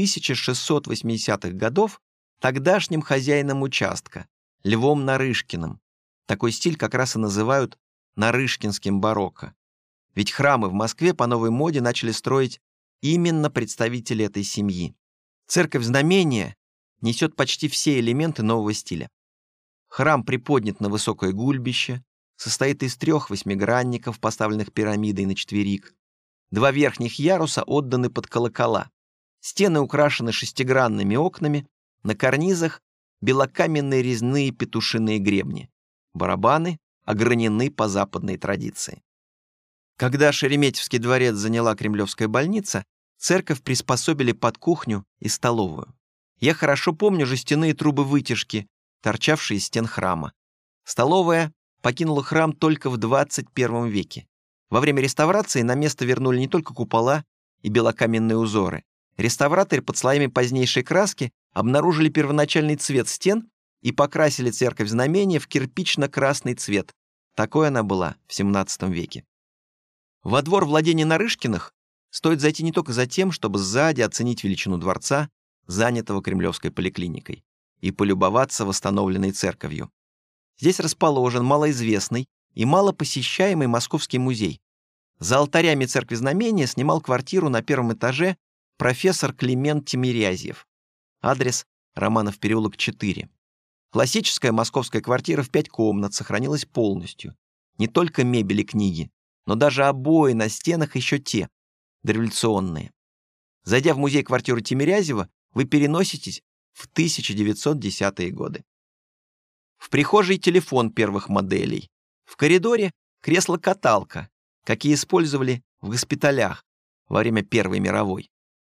1680-х годов тогдашним хозяином участка, Львом Нарышкиным. Такой стиль как раз и называют нарышкинским барокко. Ведь храмы в Москве по новой моде начали строить именно представители этой семьи. Церковь знамения несет почти все элементы нового стиля. Храм приподнят на высокое гульбище, состоит из 3 восьмигранников, поставленных пирамидой на четверик. 2 верхних яруса отданы под колокола. Стены украшены шестигранными окнами, на карнизах белокаменные резные петушиные гребни. Барабаны огранены по западной традиции. Когда Шереметьевский дворец заняла Кремлевская больница, церковь приспособили под кухню и столовую. Я хорошо помню жестяные трубы вытяжки, торчавшие из стен храма. Столовая покинула храм только в 21 веке. Во время реставрации на место вернули не только купола и белокаменные узоры. Реставраторы под слоями позднейшей краски обнаружили первоначальный цвет стен и покрасили церковь знамения в кирпично-красный цвет. Такой она была в XVII веке. Во двор владения Нарышкиных стоит зайти не только за тем, чтобы сзади оценить величину дворца, занятого Кремлевской поликлиникой, и полюбоваться восстановленной церковью. Здесь расположен малоизвестный и малопосещаемый Московский музей. За алтарями церкви знамения снимал квартиру на 1 этаже профессор Климент Тимирязев. Адрес — Романов переулок, 4. Классическая московская квартира в 5 комнат сохранилась полностью. Не только мебель и книги, но даже обои на стенах еще те, дореволюционные. Зайдя в музей-квартиру Тимирязева, вы переноситесь в 1910-е годы. В прихожей телефон первых моделей. В коридоре кресло-каталка, какие использовали в госпиталях во время Первой мировой.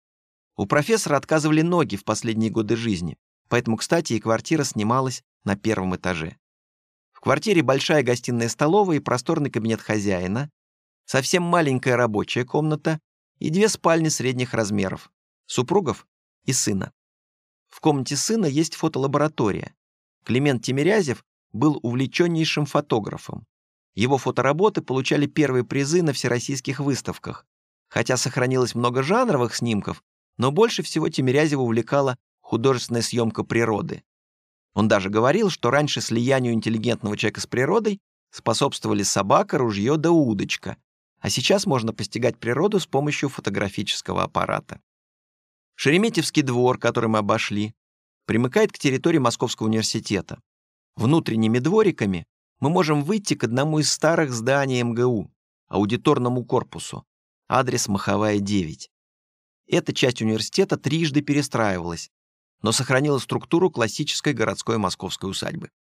У профессора отказывали ноги в последние годы жизни, поэтому, кстати, и квартира снималась на 1 этаже. В квартире большая гостиная-столовая и просторный кабинет хозяина, совсем маленькая рабочая комната и 2 спальни средних размеров, супругов и сына. В комнате сына есть фотолаборатория. Климент Тимирязев был увлеченнейшим фотографом. Его фотоработы получали первые призы на всероссийских выставках. Хотя сохранилось много жанровых снимков, но больше всего Тимирязева увлекала художественная съемка природы. Он даже говорил, что раньше слиянию интеллигентного человека с природой способствовали собака, ружье да удочка, а сейчас можно постигать природу с помощью фотографического аппарата. Шереметьевский двор, который мы обошли, примыкает к территории Московского университета. Внутренними двориками мы можем выйти к одному из старых зданий МГУ, аудиторному корпусу. Адрес — Маховая, 9. Эта часть университета трижды перестраивалась, но сохранила структуру классической городской московской усадьбы.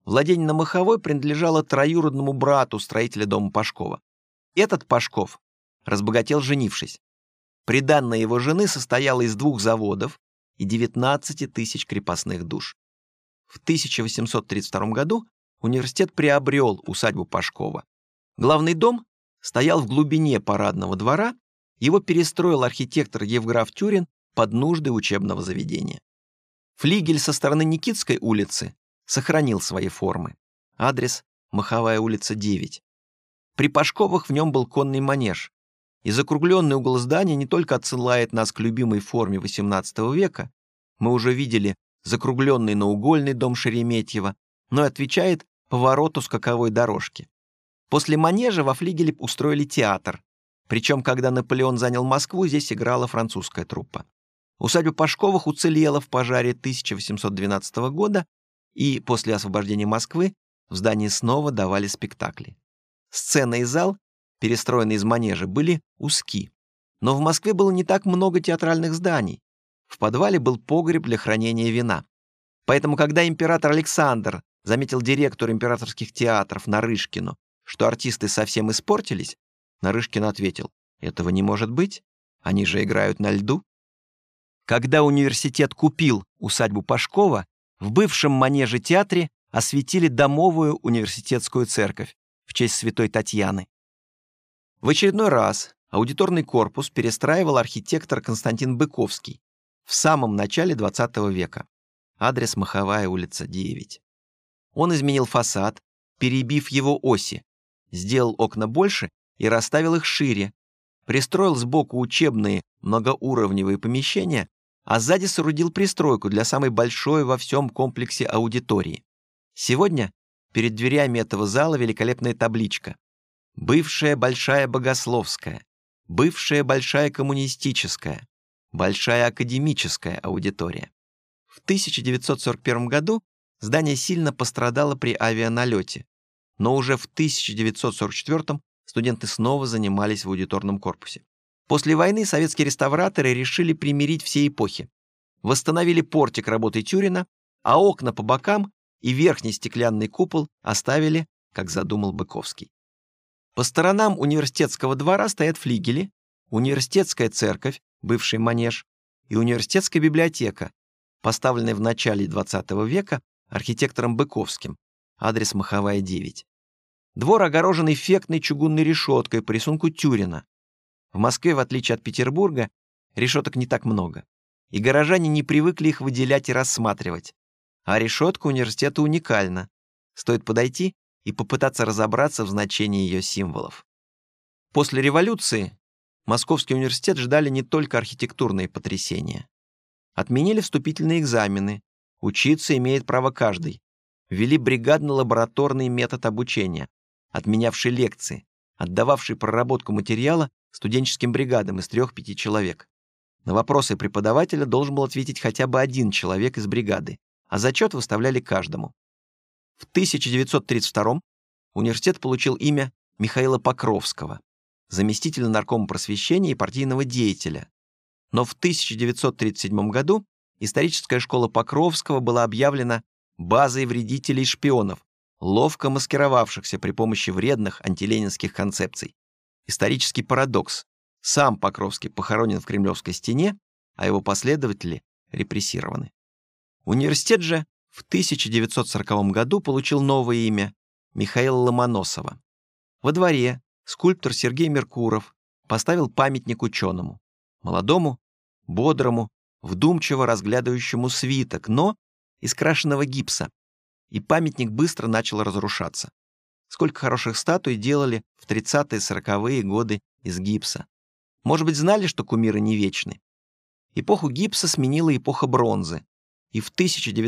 Владение на Маховой принадлежало троюродному брату строителя дома Пашкова. Этот Пашков разбогател, женившись. Приданное его жены состояло из 2 заводов и 19 тысяч крепостных душ. В 1832 году университет приобрел усадьбу Пашкова. Главный дом стоял в глубине парадного двора, его перестроил архитектор Евграф Тюрин под нужды учебного заведения. Флигель со стороны Никитской улицы сохранил свои формы. Адрес — Маховая улица, 9. При Пашковых в нем был конный манеж, и закругленный угол здания не только отсылает нас к любимой форме XVIII века, мы уже видели закругленный наугольный дом Шереметьева, но и отвечает повороту скаковой дорожки. После манежа во флигеле устроили театр, причем, когда Наполеон занял Москву, здесь играла французская труппа. Усадьба Пашковых уцелела в пожаре 1812 года, и после освобождения Москвы в здании снова давали спектакли. Сцена и зал, перестроенные из манежа, были узки. Но в Москве было не так много театральных зданий. В подвале был погреб для хранения вина. Поэтому, когда император Александр заметил директору императорских театров Нарышкину, что артисты совсем испортились, Нарышкин ответил: «Этого не может быть, они же играют на льду». Когда университет купил усадьбу Пашкова, в бывшем манеже-театре осветили домовую университетскую церковь в честь святой Татьяны. В очередной раз аудиторный корпус перестраивал архитектор Константин Быковский в самом начале XX века. Адрес — Маховая улица, 9. Он изменил фасад, перебив его оси, сделал окна больше и расставил их шире, пристроил сбоку учебные многоуровневые помещения, а сзади соорудил пристройку для самой большой во всем комплексе аудитории. Сегодня перед дверями этого зала великолепная табличка: бывшая Большая Богословская, бывшая Большая Коммунистическая, Большая Академическая аудитория. В 1941 году здание сильно пострадало при авианалете, но уже в 1944 студенты снова занимались в аудиторном корпусе. После войны советские реставраторы решили примирить все эпохи. Восстановили портик работы Тюрина, а окна по бокам и верхний стеклянный купол оставили, как задумал Быковский. По сторонам университетского двора стоят флигели, университетская церковь, бывший манеж, и университетская библиотека, поставленная в начале XX века архитектором Быковским. Адрес — Маховая, 9. Двор огорожен эффектной чугунной решеткой по рисунку Тюрина. В Москве, в отличие от Петербурга, решеток не так много, и горожане не привыкли их выделять и рассматривать. А решетка университета уникальна. Стоит подойти и попытаться разобраться в значении ее символов. После революции Московский университет ждали не только архитектурные потрясения. Отменили вступительные экзамены, учиться имеет право каждый. Ввели бригадно-лабораторный метод обучения, отменявший лекции, отдававший проработку материала студенческим бригадам из 3-5 человек. На вопросы преподавателя должен был ответить хотя бы 1 человек из бригады, а зачет выставляли каждому. В 1932 университет получил имя Михаила Покровского, заместителя наркома просвещения и партийного деятеля. Но в 1937 году историческая школа Покровского была объявлена базой вредителей и шпионов, ловко маскировавшихся при помощи вредных антиленинских концепций. Исторический парадокс. Сам Покровский похоронен в Кремлевской стене, а его последователи репрессированы. Университет же в 1940 году получил новое имя — Михаила Ломоносова. Во дворе скульптор Сергей Меркуров поставил памятник ученому, молодому, бодрому, вдумчиво разглядывающему свиток, но из крашеного гипса, и памятник быстро начал разрушаться. Сколько хороших статуй делали в 30-40-е годы из гипса. Может быть, знали, что кумиры не вечны? Эпоху гипса сменила эпоха бронзы, и в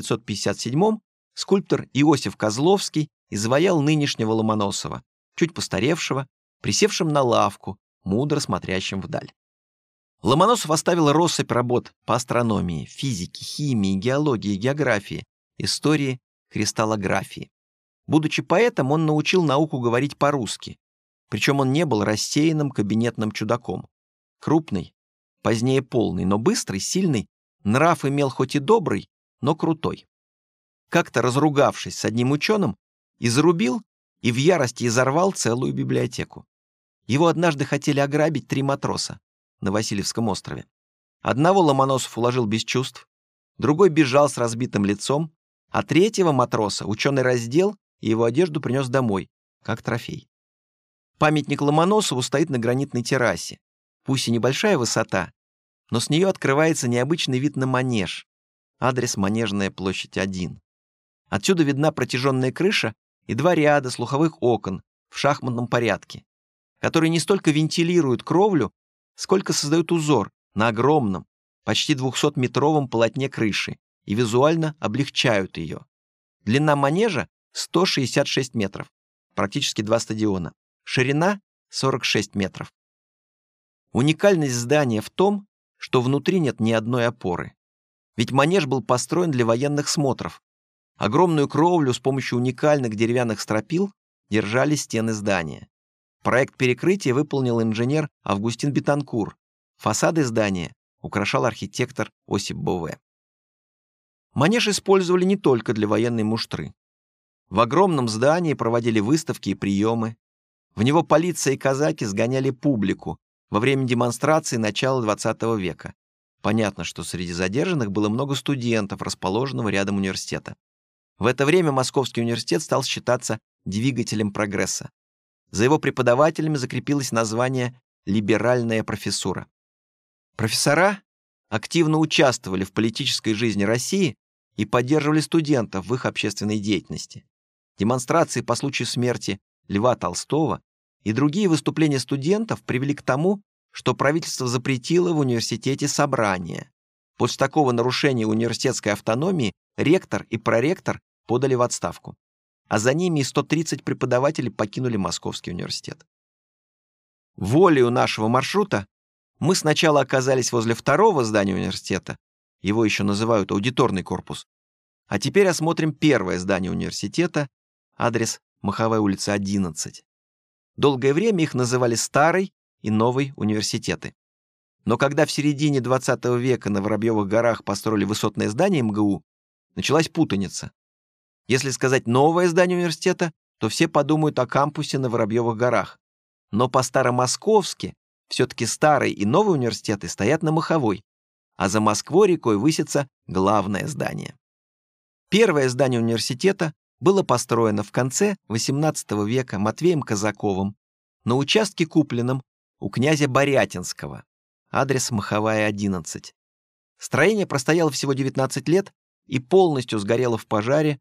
1957-м скульптор Иосиф Козловский изваял нынешнего Ломоносова, чуть постаревшего, присевшим на лавку, мудро смотрящим вдаль. Ломоносов оставил россыпь работ по астрономии, физике, химии, геологии, географии, истории, кристаллографии. Будучи поэтом, он научил науку говорить по-русски, причем он не был рассеянным кабинетным чудаком. Крупный, позднее полный, но быстрый, сильный, нрав имел хоть и добрый, но крутой. как-то разругавшись с одним ученым, изрубил и в ярости изорвал целую библиотеку. Его однажды хотели ограбить 3 матроса на Васильевском острове. Одного Ломоносов уложил без чувств, другой бежал с разбитым лицом, а третьего матроса ученый раздел и его одежду принес домой, как трофей. Памятник Ломоносову стоит на гранитной террасе. Пусть и небольшая высота, но с нее открывается необычный вид на Манеж. Адрес Манежная площадь 1. Отсюда видна протяженная крыша и 2 ряда слуховых окон в шахматном порядке, которые не столько вентилируют кровлю, сколько создают узор на огромном, почти 200-метровом полотне крыши и визуально облегчают ее. Длина Манежа 166 метров, практически 2 стадиона. Ширина 46 метров. Уникальность здания в том, что внутри нет ни одной опоры. Ведь Манеж был построен для военных смотров. Огромную кровлю с помощью уникальных деревянных стропил держали стены здания. Проект перекрытия выполнил инженер Августин Бетанкур. Фасады здания украшал архитектор Осип Бове. Манеж использовали не только для военной муштры. В огромном здании проводили выставки и приемы. В него полиция и казаки сгоняли публику во время демонстрации начала XX века. Понятно, что среди задержанных было много студентов, расположенного рядом университета. В это время Московский университет стал считаться двигателем прогресса. За его преподавателями закрепилось название «либеральная профессура». Профессора активно участвовали в политической жизни России и поддерживали студентов в их общественной деятельности. Демонстрации по случаю смерти Льва Толстого и другие выступления студентов привели к тому, что правительство запретило в университете собрания. После такого нарушения университетской автономии ректор и проректор подали в отставку, а за ними и 130 преподавателей покинули Московский университет. Волею нашего маршрута мы сначала оказались возле 2-го здания университета, его еще называют аудиторный корпус, а теперь осмотрим 1-е здание университета, адрес Маховая улица, 11. Долгое время их называли Старый и Новый университеты. Но когда в середине XX века на Воробьевых горах построили высотное здание МГУ, началась путаница. Если сказать «новое здание университета», то все подумают о кампусе на Воробьевых горах. Но по-старомосковски все-таки Старый и Новый университеты стоят на Маховой, а за Москвой-рекой высится главное здание. 1-е здание университета было построено в конце XVIII века Матвеем Казаковым на участке, купленном у князя Борятинского, адрес Маховая, 11. Строение простояло всего 19 лет и полностью сгорело в пожаре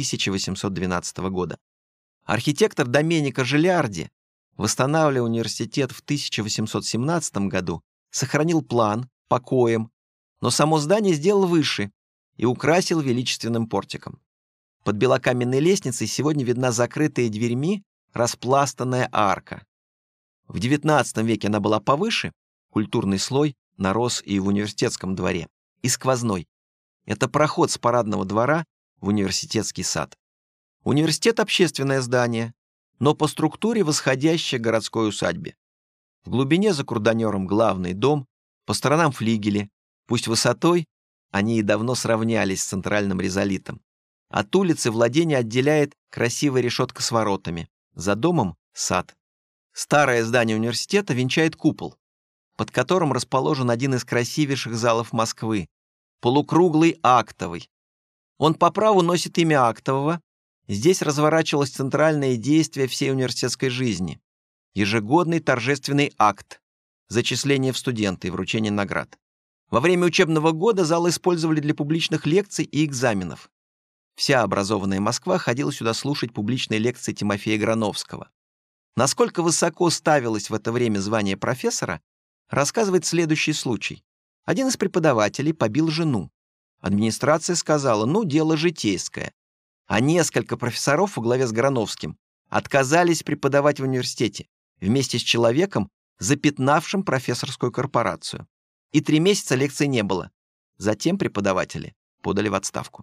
1812 года. Архитектор Доменико Жилярди, восстанавливая университет в 1817 году, сохранил план покоем, но само здание сделал выше и украсил величественным портиком. Под белокаменной лестницей сегодня видна закрытая дверьми распластанная арка. В XIX веке она была повыше, культурный слой нарос и в университетском дворе, и сквозной. Это проход с парадного двора в университетский сад. Университет — общественное здание, но по структуре восходящее к городской усадьбе. В глубине за курданером главный дом, по сторонам флигели, пусть высотой они и давно сравнялись с центральным ризолитом. От улицы владение отделяет красивая решетка с воротами, за домом — сад. Старое здание университета венчает купол, под которым расположен один из красивейших залов Москвы — полукруглый актовый. Он по праву носит имя актового. Здесь разворачивалось центральное действие всей университетской жизни — ежегодный торжественный акт, зачисление в студенты и вручение наград. Во время учебного года зал использовали для публичных лекций и экзаменов. Вся образованная Москва ходила сюда слушать публичные лекции Тимофея Грановского. Насколько высоко ставилось в это время звание профессора, рассказывает следующий случай. Один из преподавателей побил жену. Администрация сказала: ну, дело житейское. А несколько профессоров во главе с Грановским отказались преподавать в университете вместе с человеком, запятнавшим профессорскую корпорацию. И 3 месяца лекций не было. Затем преподаватели подали в отставку.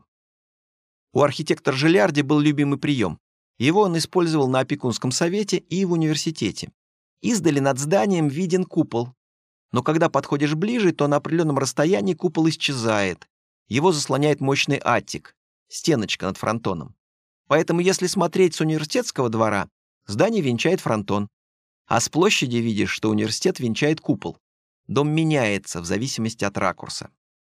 У архитектора Жилярди был любимый прием. Его он использовал на опекунском совете и в университете. Издали над зданием виден купол. Но когда подходишь ближе, то на определенном расстоянии купол исчезает. Его заслоняет мощный аттик. стеночка над фронтоном. Поэтому если смотреть с университетского двора, здание венчает фронтон, а с площади видишь, что университет венчает купол. Дом меняется в зависимости от ракурса.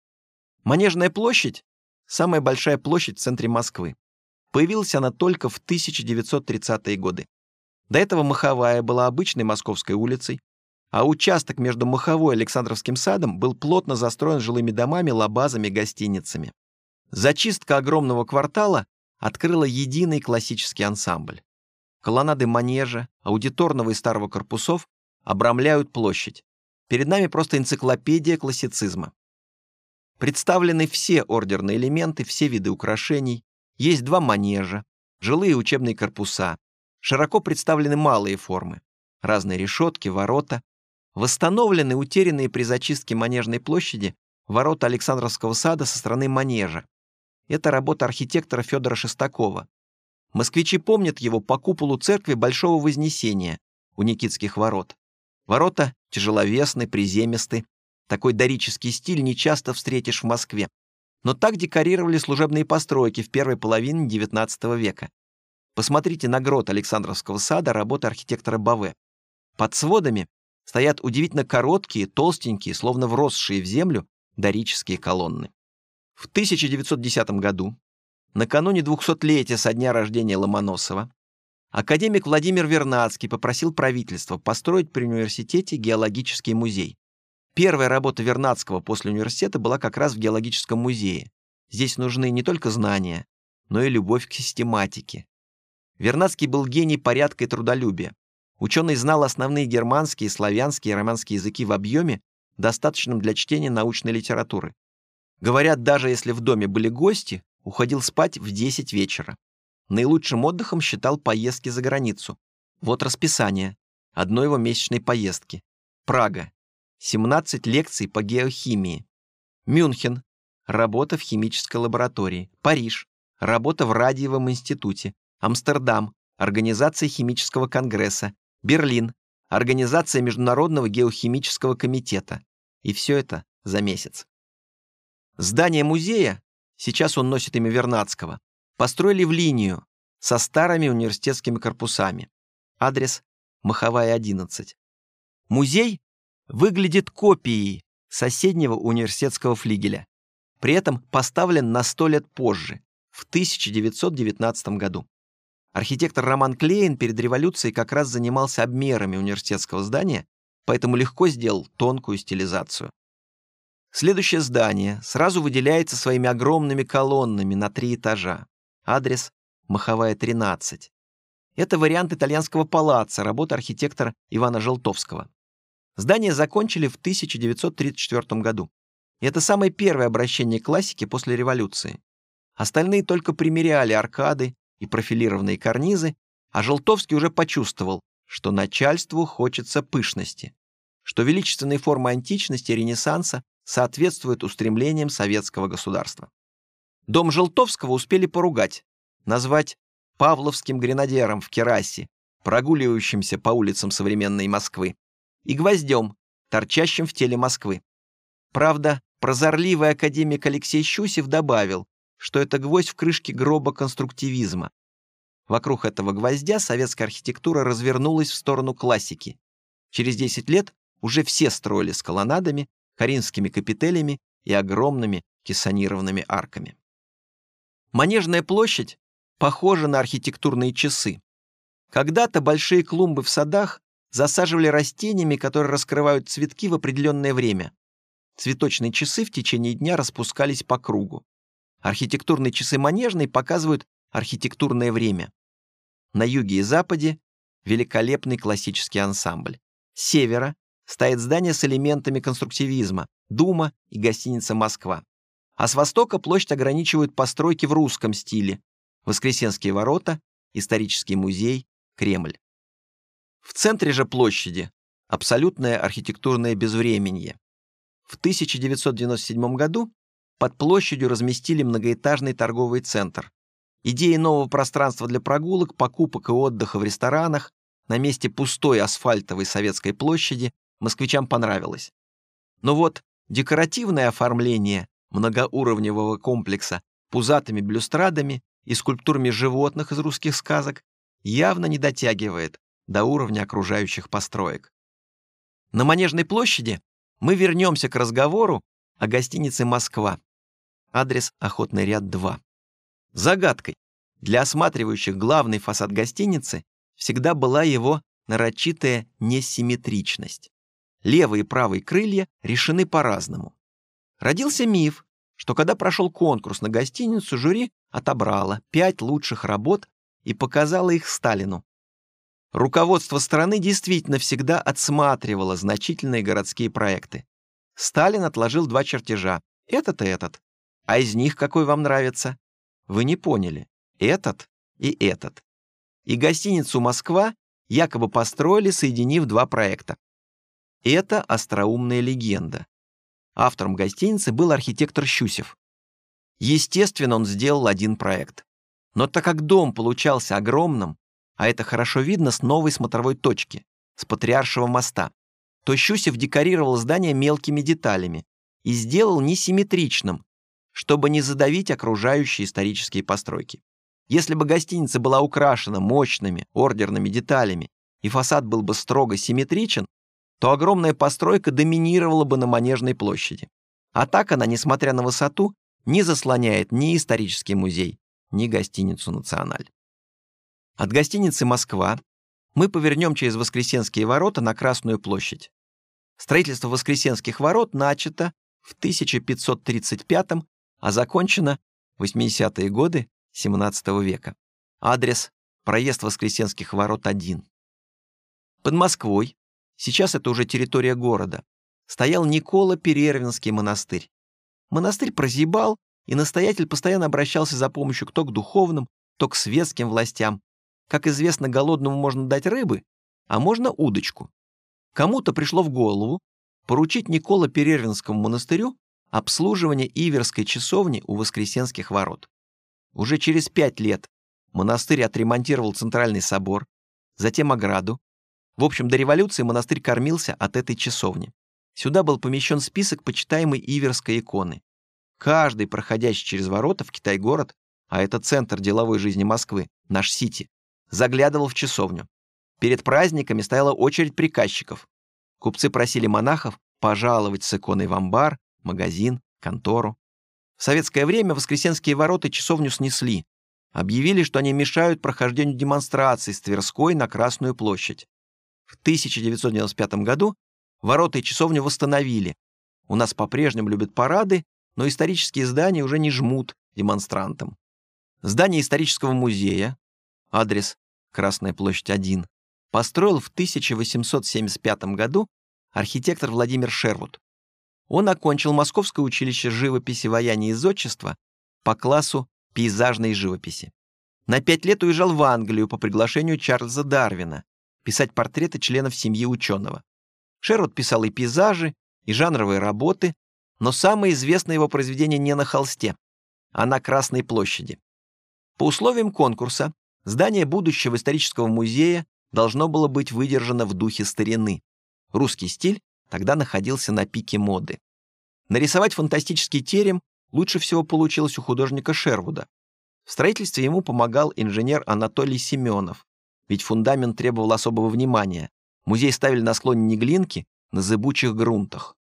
Манежная площадь – самая большая площадь в центре Москвы. Появилась она только в 1930-е годы. До этого Моховая была обычной Московской улицей, а участок между Моховой и Александровским садом был плотно застроен жилыми домами, лабазами, гостиницами. Зачистка огромного квартала открыла единый классический ансамбль. Колоннады манежа, аудиторного и старого корпусов обрамляют площадь. Перед нами просто энциклопедия классицизма. Представлены все ордерные элементы, все виды украшений. Есть два манежа, жилые и учебные корпуса. Широко представлены малые формы. Разные решетки, ворота. Восстановлены утерянные при зачистке Манежной площади ворота Александровского сада со стороны манежа. Это работа архитектора Федора Шестакова. Москвичи помнят его по куполу церкви Большого Вознесения у Никитских ворот. Ворота тяжеловесны, приземисты. Такой дорический стиль нечасто встретишь в Москве. Но так декорировали служебные постройки в первой половине XIX века. Посмотрите на грот Александровского сада работы архитектора Баве. Под сводами стоят удивительно короткие, толстенькие, словно вросшие в землю, дорические колонны. В 1910 году, накануне 200-летия со дня рождения Ломоносова, академик Владимир Вернадский попросил правительства построить при университете геологический музей. Первая работа Вернадского после университета была как раз в геологическом музее. Здесь нужны не только знания, но и любовь к систематике. Вернадский был гений порядка и трудолюбия. Ученый знал основные германские, славянские и романские языки в объеме, достаточном для чтения научной литературы. Говорят, даже если в доме были гости, уходил спать в 10 вечера. Наилучшим отдыхом считал поездки за границу. Вот расписание одной его месячной поездки. Прага. 17 лекций по геохимии. Мюнхен. Работа в химической лаборатории. Париж. Работа в радиевом институте. Амстердам. Организация химического конгресса. Берлин. Организация Международного геохимического комитета. И все это за месяц. Здание музея, сейчас он носит имя Вернадского, построили в линию со старыми университетскими корпусами. Адрес Моховая, 11. Музей выглядит копией соседнего университетского флигеля. При этом поставлен на 100 лет позже, в 1919 году. Архитектор Роман Клейн перед революцией как раз занимался обмерами университетского здания, поэтому легко сделал тонкую стилизацию. Следующее здание сразу выделяется своими огромными колоннами на 3 этажа. Адрес Моховая, 13. Это вариант итальянского палаца, работа архитектора Ивана Желтовского. Здание закончили в 1934 году. И это самое первое обращение к классике после революции. Остальные только примеряли аркады и профилированные карнизы, а Желтовский уже почувствовал, что начальству хочется пышности, что величественные формы античности и Ренессанса соответствуют устремлениям советского государства. Дом Желтовского успели поругать, назвать Павловским гренадером в керасе, прогуливающимся по улицам современной Москвы, и гвоздем, торчащим в теле Москвы. Правда, прозорливый академик Алексей Щусев добавил, что это гвоздь в крышке гроба конструктивизма. Вокруг этого гвоздя советская архитектура развернулась в сторону классики. Через 10 лет уже все строили с колоннадами, коринфскими капителями и огромными кессонированными арками. Манежная площадь похожа на архитектурные часы. Когда-то большие клумбы в садах засаживали растениями, которые раскрывают цветки в определенное время. Цветочные часы в течение дня распускались по кругу. Архитектурные часы Манежной показывают архитектурное время. На юге и западе великолепный классический ансамбль. С севера стоит здание с элементами конструктивизма, Дума и гостиница «Москва». А с востока площадь ограничивают постройки в русском стиле: Воскресенские ворота, исторический музей, Кремль. В центре же площади абсолютное архитектурное безвременье. В 1997 году под площадью разместили многоэтажный торговый центр. Идея нового пространства для прогулок, покупок и отдыха в ресторанах на месте пустой асфальтовой Советской площади москвичам понравилось. Но вот декоративное оформление многоуровневого комплекса пузатыми блюстрадами и скульптурами животных из русских сказок, явно не дотягивает до уровня окружающих построек. На Манежной площади мы вернемся к разговору о гостинице «Москва». Адрес Охотный ряд 2. Загадкой для осматривающих главный фасад гостиницы всегда была его нарочитая несимметричность. Левые и правые крылья решены по-разному. Родился миф, что когда прошел конкурс на гостиницу, жюри отобрало 5 лучших работ и показало их Сталину. Руководство страны действительно всегда отсматривало значительные городские проекты. Сталин отложил 2 чертежа, этот и этот. А из них какой вам нравится? Вы не поняли. Этот и этот. И гостиницу «Москва» якобы построили, соединив 2 проекта. Это остроумная легенда. Автором гостиницы был архитектор Щусев. Естественно, он сделал один проект. Но так как дом получался огромным, а это хорошо видно с новой смотровой точки, с Патриаршего моста, то Щусев декорировал здание мелкими деталями и сделал несимметричным, чтобы не задавить окружающие исторические постройки. Если бы гостиница была украшена мощными ордерными деталями и фасад был бы строго симметричен, то огромная постройка доминировала бы на Манежной площади. А так она, несмотря на высоту, не заслоняет ни исторический музей, ни гостиницу «Националь». От гостиницы «Москва» мы повернем через Воскресенские ворота на Красную площадь. Строительство Воскресенских ворот начато в 1535, а закончено в 80-е годы XVII века. Адрес: проезд Воскресенских ворот 1. Под Москвой, сейчас это уже территория города, стоял Николо-Перервинский монастырь. Монастырь прозябал, и настоятель постоянно обращался за помощью то к духовным, то к светским властям. Как известно, голодному можно дать рыбы, а можно удочку. Кому-то пришло в голову поручить Николо-Перервинскому монастырю обслуживание Иверской часовни у Воскресенских ворот. Уже через 5 лет монастырь отремонтировал центральный собор, затем ограду. В общем, до революции монастырь кормился от этой часовни. Сюда был помещен список почитаемой Иверской иконы. Каждый, проходящий через ворота в Китай-город, а это центр деловой жизни Москвы, наш Сити, заглядывал в часовню. Перед праздниками стояла очередь приказчиков. Купцы просили монахов пожаловать с иконой в амбар, магазин, контору. В советское время Воскресенские ворота часовню снесли. Объявили, что они мешают прохождению демонстраций с Тверской на Красную площадь. В 1995 году ворота и часовню восстановили. У нас по-прежнему любят парады, но исторические здания уже не жмут демонстрантам. Здание исторического музея, адрес Красная площадь 1, построил в 1875 году архитектор Владимир Шервуд. Он окончил Московское училище живописи, ваяния и зодчества по классу пейзажной живописи. На 5 лет уезжал в Англию по приглашению Чарльза Дарвина писать портреты членов семьи ученого. Шервуд писал и пейзажи, и жанровые работы, но самое известное его произведение не на холсте, а на Красной площади. По условиям конкурса здание будущего исторического музея должно было быть выдержано в духе старины. Русский стиль тогда находился на пике моды. Нарисовать фантастический терем лучше всего получилось у художника Шервуда. В строительстве ему помогал инженер Анатолий Семенов, ведь фундамент требовал особого внимания. Музей ставили на склоне Неглинки, на зыбучих грунтах.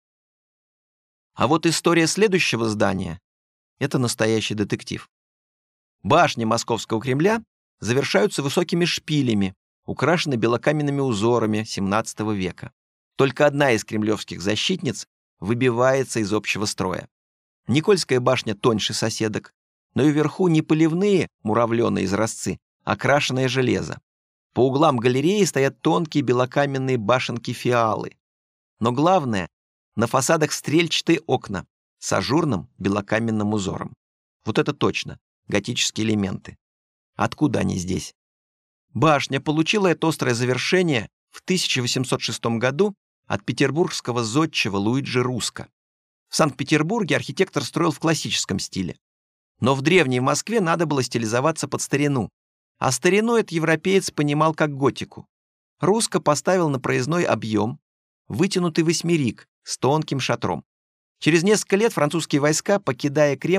А вот история следующего здания — это настоящий детектив. Башни Московского Кремля завершаются высокими шпилями, украшены белокаменными узорами XVII века. Только одна из кремлевских защитниц выбивается из общего строя. Никольская башня тоньше соседок, но и вверху не поливные муравленые изразцы, а крашеное железо. По углам галереи стоят тонкие белокаменные башенки-фиалы. Но главное, на фасадах стрельчатые окна с ажурным белокаменным узором. Вот это точно, готические элементы. Откуда они здесь? Башня получила это острое завершение в 1806 году от петербургского зодчего Луиджи Русско. В Санкт-Петербурге архитектор строил в классическом стиле. Но в древней Москве надо было стилизоваться под старину. А старину этот европеец понимал как готику. Русско поставил на проездной объем вытянутый восьмерик с тонким шатром. Через несколько лет французские войска, покидая Кремль,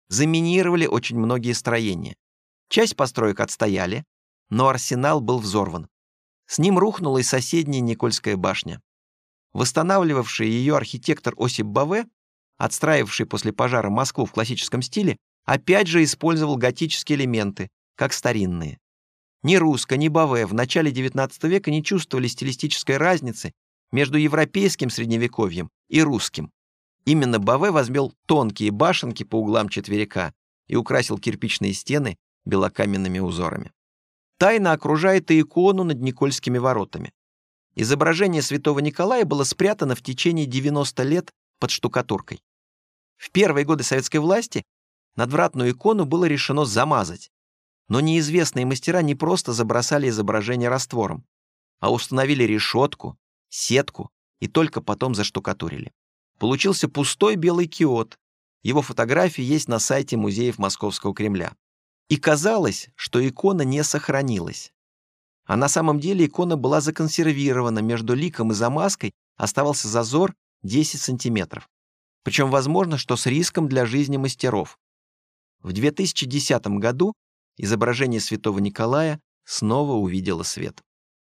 заминировали очень многие строения. Часть построек отстояли, но арсенал был взорван. С ним рухнула и соседняя Никольская башня. Восстанавливавший ее архитектор Осип Баве, отстраивавший после пожара Москву в классическом стиле, опять же использовал готические элементы, как старинные. Ни Русско, ни Баве в начале XIX века не чувствовали стилистической разницы между европейским средневековьем и русским. Именно Баве возвел тонкие башенки по углам четверика и украсил кирпичные стены белокаменными узорами. Тайна окружает и икону над Никольскими воротами. Изображение святого Николая было спрятано в течение 90 лет под штукатуркой. В первые годы советской власти надвратную икону было решено замазать, но неизвестные мастера не просто забросали изображение раствором, а установили решетку, сетку и только потом заштукатурили. Получился пустой белый киот. Его фотографии есть на сайте музеев Московского Кремля. И казалось, что икона не сохранилась. А на самом деле икона была законсервирована, между ликом и замазкой оставался зазор 10 сантиметров. Причем возможно, что с риском для жизни мастеров. В 2010 году изображение святого Николая снова увидело свет.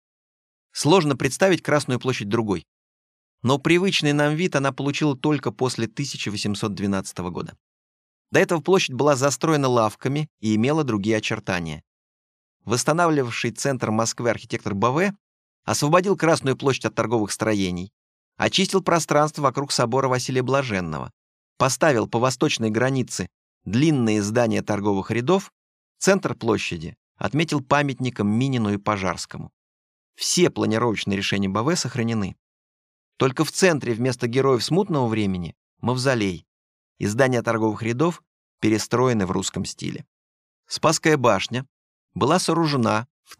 Сложно представить Красную площадь другой, но привычный нам вид она получила только после 1812 года. До этого площадь была застроена лавками и имела другие очертания. Восстанавливавший центр Москвы архитектор Баве освободил Красную площадь от торговых строений, очистил пространство вокруг собора Василия Блаженного, поставил по восточной границе длинные здания торговых рядов, центр площади отметил памятником Минину и Пожарскому. Все планировочные решения Баве сохранены. Только в центре вместо героев смутного времени — мавзолей, и здания торговых рядов перестроены в русском стиле. Спасская башня была сооружена в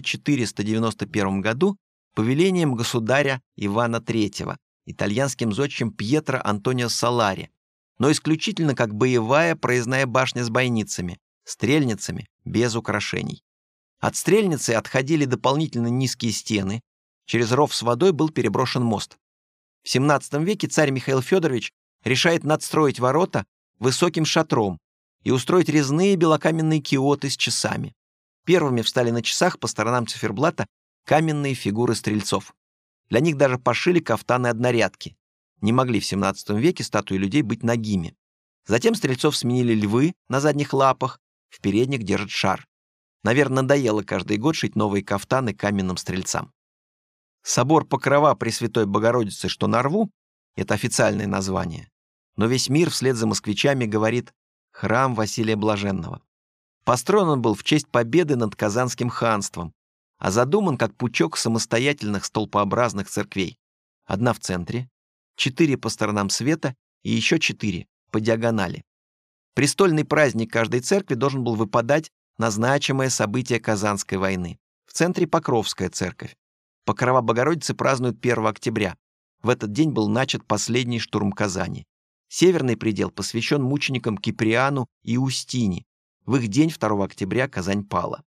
1491 году повелением государя Ивана III, итальянским зодчим Пьетро Антонио Салари, но исключительно как боевая проездная башня с бойницами, стрельницами, без украшений. От стрельницы отходили дополнительно низкие стены, через ров с водой был переброшен мост. В XVII веке царь Михаил Федорович решает надстроить ворота высоким шатром и устроить резные белокаменные киоты с часами. Первыми встали на часах по сторонам циферблата каменные фигуры стрельцов. Для них даже пошили кафтаны-однорядки. Не могли в XVII веке статуи людей быть нагими. Затем стрельцов сменили львы на задних лапах, в передних держат шар. Наверное, надоело каждый год шить новые кафтаны каменным стрельцам. Собор Покрова Пресвятой Богородицы, что на Рву, это официальное название, но весь мир вслед за москвичами говорит «Храм Василия Блаженного». Построен он был в честь победы над Казанским ханством, а задуман как пучок самостоятельных столпообразных церквей. Одна в центре, 4 по сторонам света и еще 4 по диагонали. Престольный праздник каждой церкви должен был выпадать на значимое событие Казанской войны. В центре Покровская церковь. Покрова Богородицы празднуют 1 октября. В этот день был начат последний штурм Казани. Северный предел посвящен мученикам Киприану и Устине. В их день, 2 октября, Казань пала.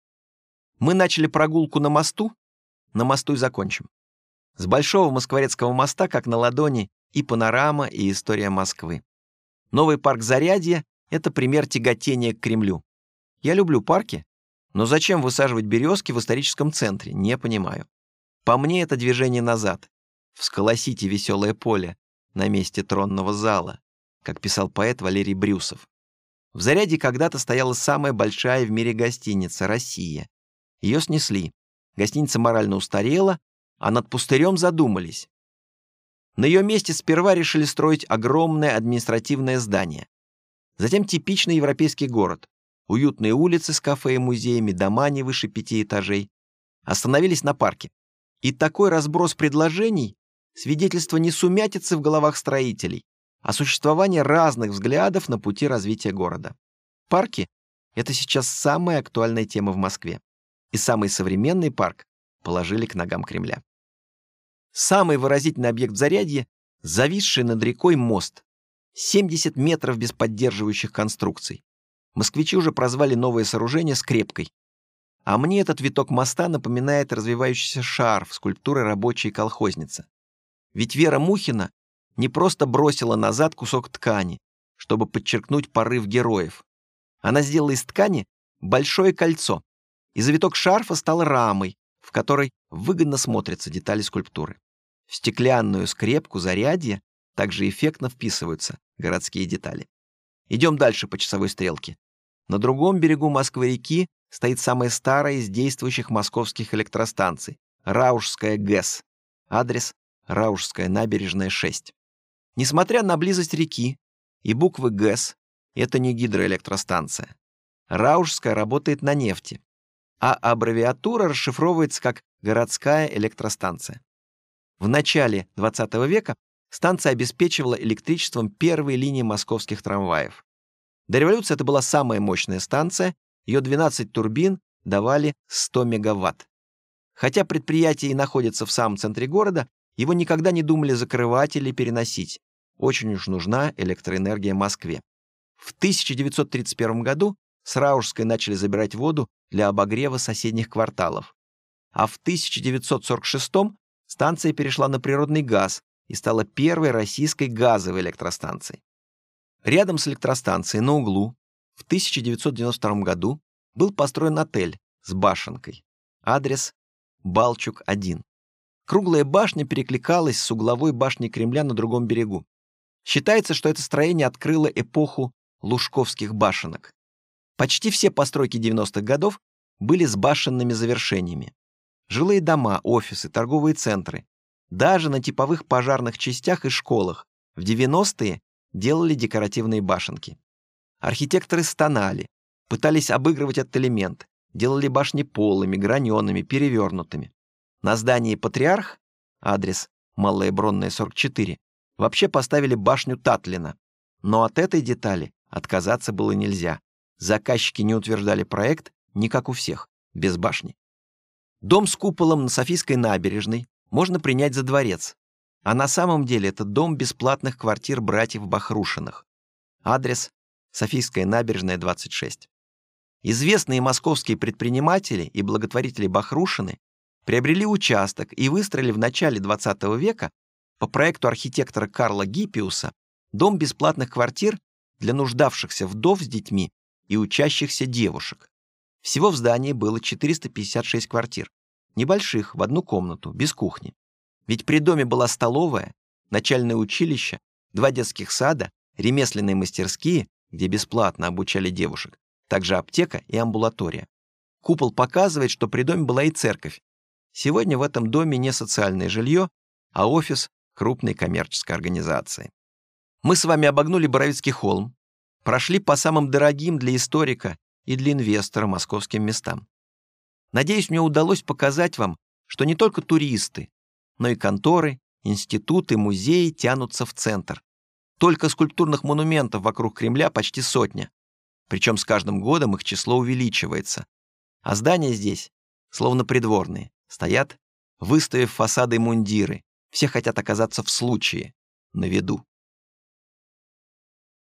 Мы начали прогулку на мосту и закончим. С Большого Москворецкого моста, как на ладони, и панорама, и история Москвы. Новый парк Зарядье — это пример тяготения к Кремлю. Я люблю парки, но зачем высаживать березки в историческом центре, не понимаю. По мне, это движение назад. Всколосите веселое поле на месте тронного зала, как писал поэт Валерий Брюсов. В Зарядье когда-то стояла самая большая в мире гостиница «Россия». Ее снесли. Гостиница морально устарела, а над пустырем задумались. На ее месте сперва решили строить огромное административное здание. Затем типичный европейский город. Уютные улицы с кафе и музеями, дома не выше 5 этажей. Остановились на парке. И такой разброс предложений — свидетельство не сумятицы в головах строителей, а существования разных взглядов на пути развития города. Парки — это сейчас самая актуальная тема в Москве. И самый современный парк положили к ногам Кремля. Самый выразительный объект в Зарядье — зависший над рекой мост. 70 метров без поддерживающих конструкций. Москвичи уже прозвали новое сооружение скрепкой. А мне этот виток моста напоминает развивающийся шар в скульптуре «Рабочая колхозница». Ведь Вера Мухина не просто бросила назад кусок ткани, чтобы подчеркнуть порыв героев. Она сделала из ткани большое кольцо, и завиток шарфа стал рамой, в которой выгодно смотрятся детали скульптуры. В стеклянную скрепку зарядья также эффектно вписываются городские детали. Идем дальше по часовой стрелке. На другом берегу Москвы-реки стоит самая старая из действующих московских электростанций — Раушская ГЭС. Адрес — Раушская набережная, 6. Несмотря на близость реки и буквы ГЭС, это не гидроэлектростанция. Раушская работает на нефти, а аббревиатура расшифровывается как «городская электростанция». В начале XX века станция обеспечивала электричеством первые линии московских трамваев. До революции это была самая мощная станция, ее 12 турбин давали 100 мегаватт. Хотя предприятие и находится в самом центре города, его никогда не думали закрывать или переносить. Очень уж нужна электроэнергия Москве. В 1931 году с Раушской начали забирать воду для обогрева соседних кварталов. А в 1946 станция перешла на природный газ и стала первой российской газовой электростанцией. Рядом с электростанцией на углу в 1992 году был построен отель с башенкой. Адрес — Балчук, 1. Круглая башня перекликалась с угловой башней Кремля на другом берегу. Считается, что это строение открыло эпоху лужковских башенок. Почти все постройки 90-х годов были с башенными завершениями. Жилые дома, офисы, торговые центры. Даже на типовых пожарных частях и школах в 90-е делали декоративные башенки. Архитекторы стонали, пытались обыгрывать этот элемент, делали башни полыми, гранеными, перевернутыми. На здании «Патриарх», адрес Малая Бронная, 44, вообще поставили башню Татлина. Но от этой детали отказаться было нельзя. Заказчики не утверждали проект, не как у всех, без башни. Дом с куполом на Софийской набережной можно принять за дворец, а на самом деле это дом бесплатных квартир братьев Бахрушиных. Адрес — Софийская набережная, 26. Известные московские предприниматели и благотворители Бахрушины приобрели участок и выстроили в начале XX века по проекту архитектора Карла Гиппиуса дом бесплатных квартир для нуждавшихся вдов с детьми и учащихся девушек. Всего в здании было 456 квартир, небольших, в одну комнату, без кухни. Ведь при доме была столовая, начальное училище, 2 детских сада, ремесленные мастерские, где бесплатно обучали девушек, также аптека и амбулатория. Купол показывает, что при доме была и церковь. Сегодня в этом доме не социальное жилье, а офис крупной коммерческой организации. Мы с вами обогнули Боровицкий холм, прошли по самым дорогим для историка и для инвестора московским местам. Надеюсь, мне удалось показать вам, что не только туристы, но и конторы, институты, музеи тянутся в центр. Только скульптурных монументов вокруг Кремля почти 100. Причем с каждым годом их число увеличивается. А здания здесь, словно придворные, стоят, выставив фасады и мундиры. Все хотят оказаться в случае, на виду.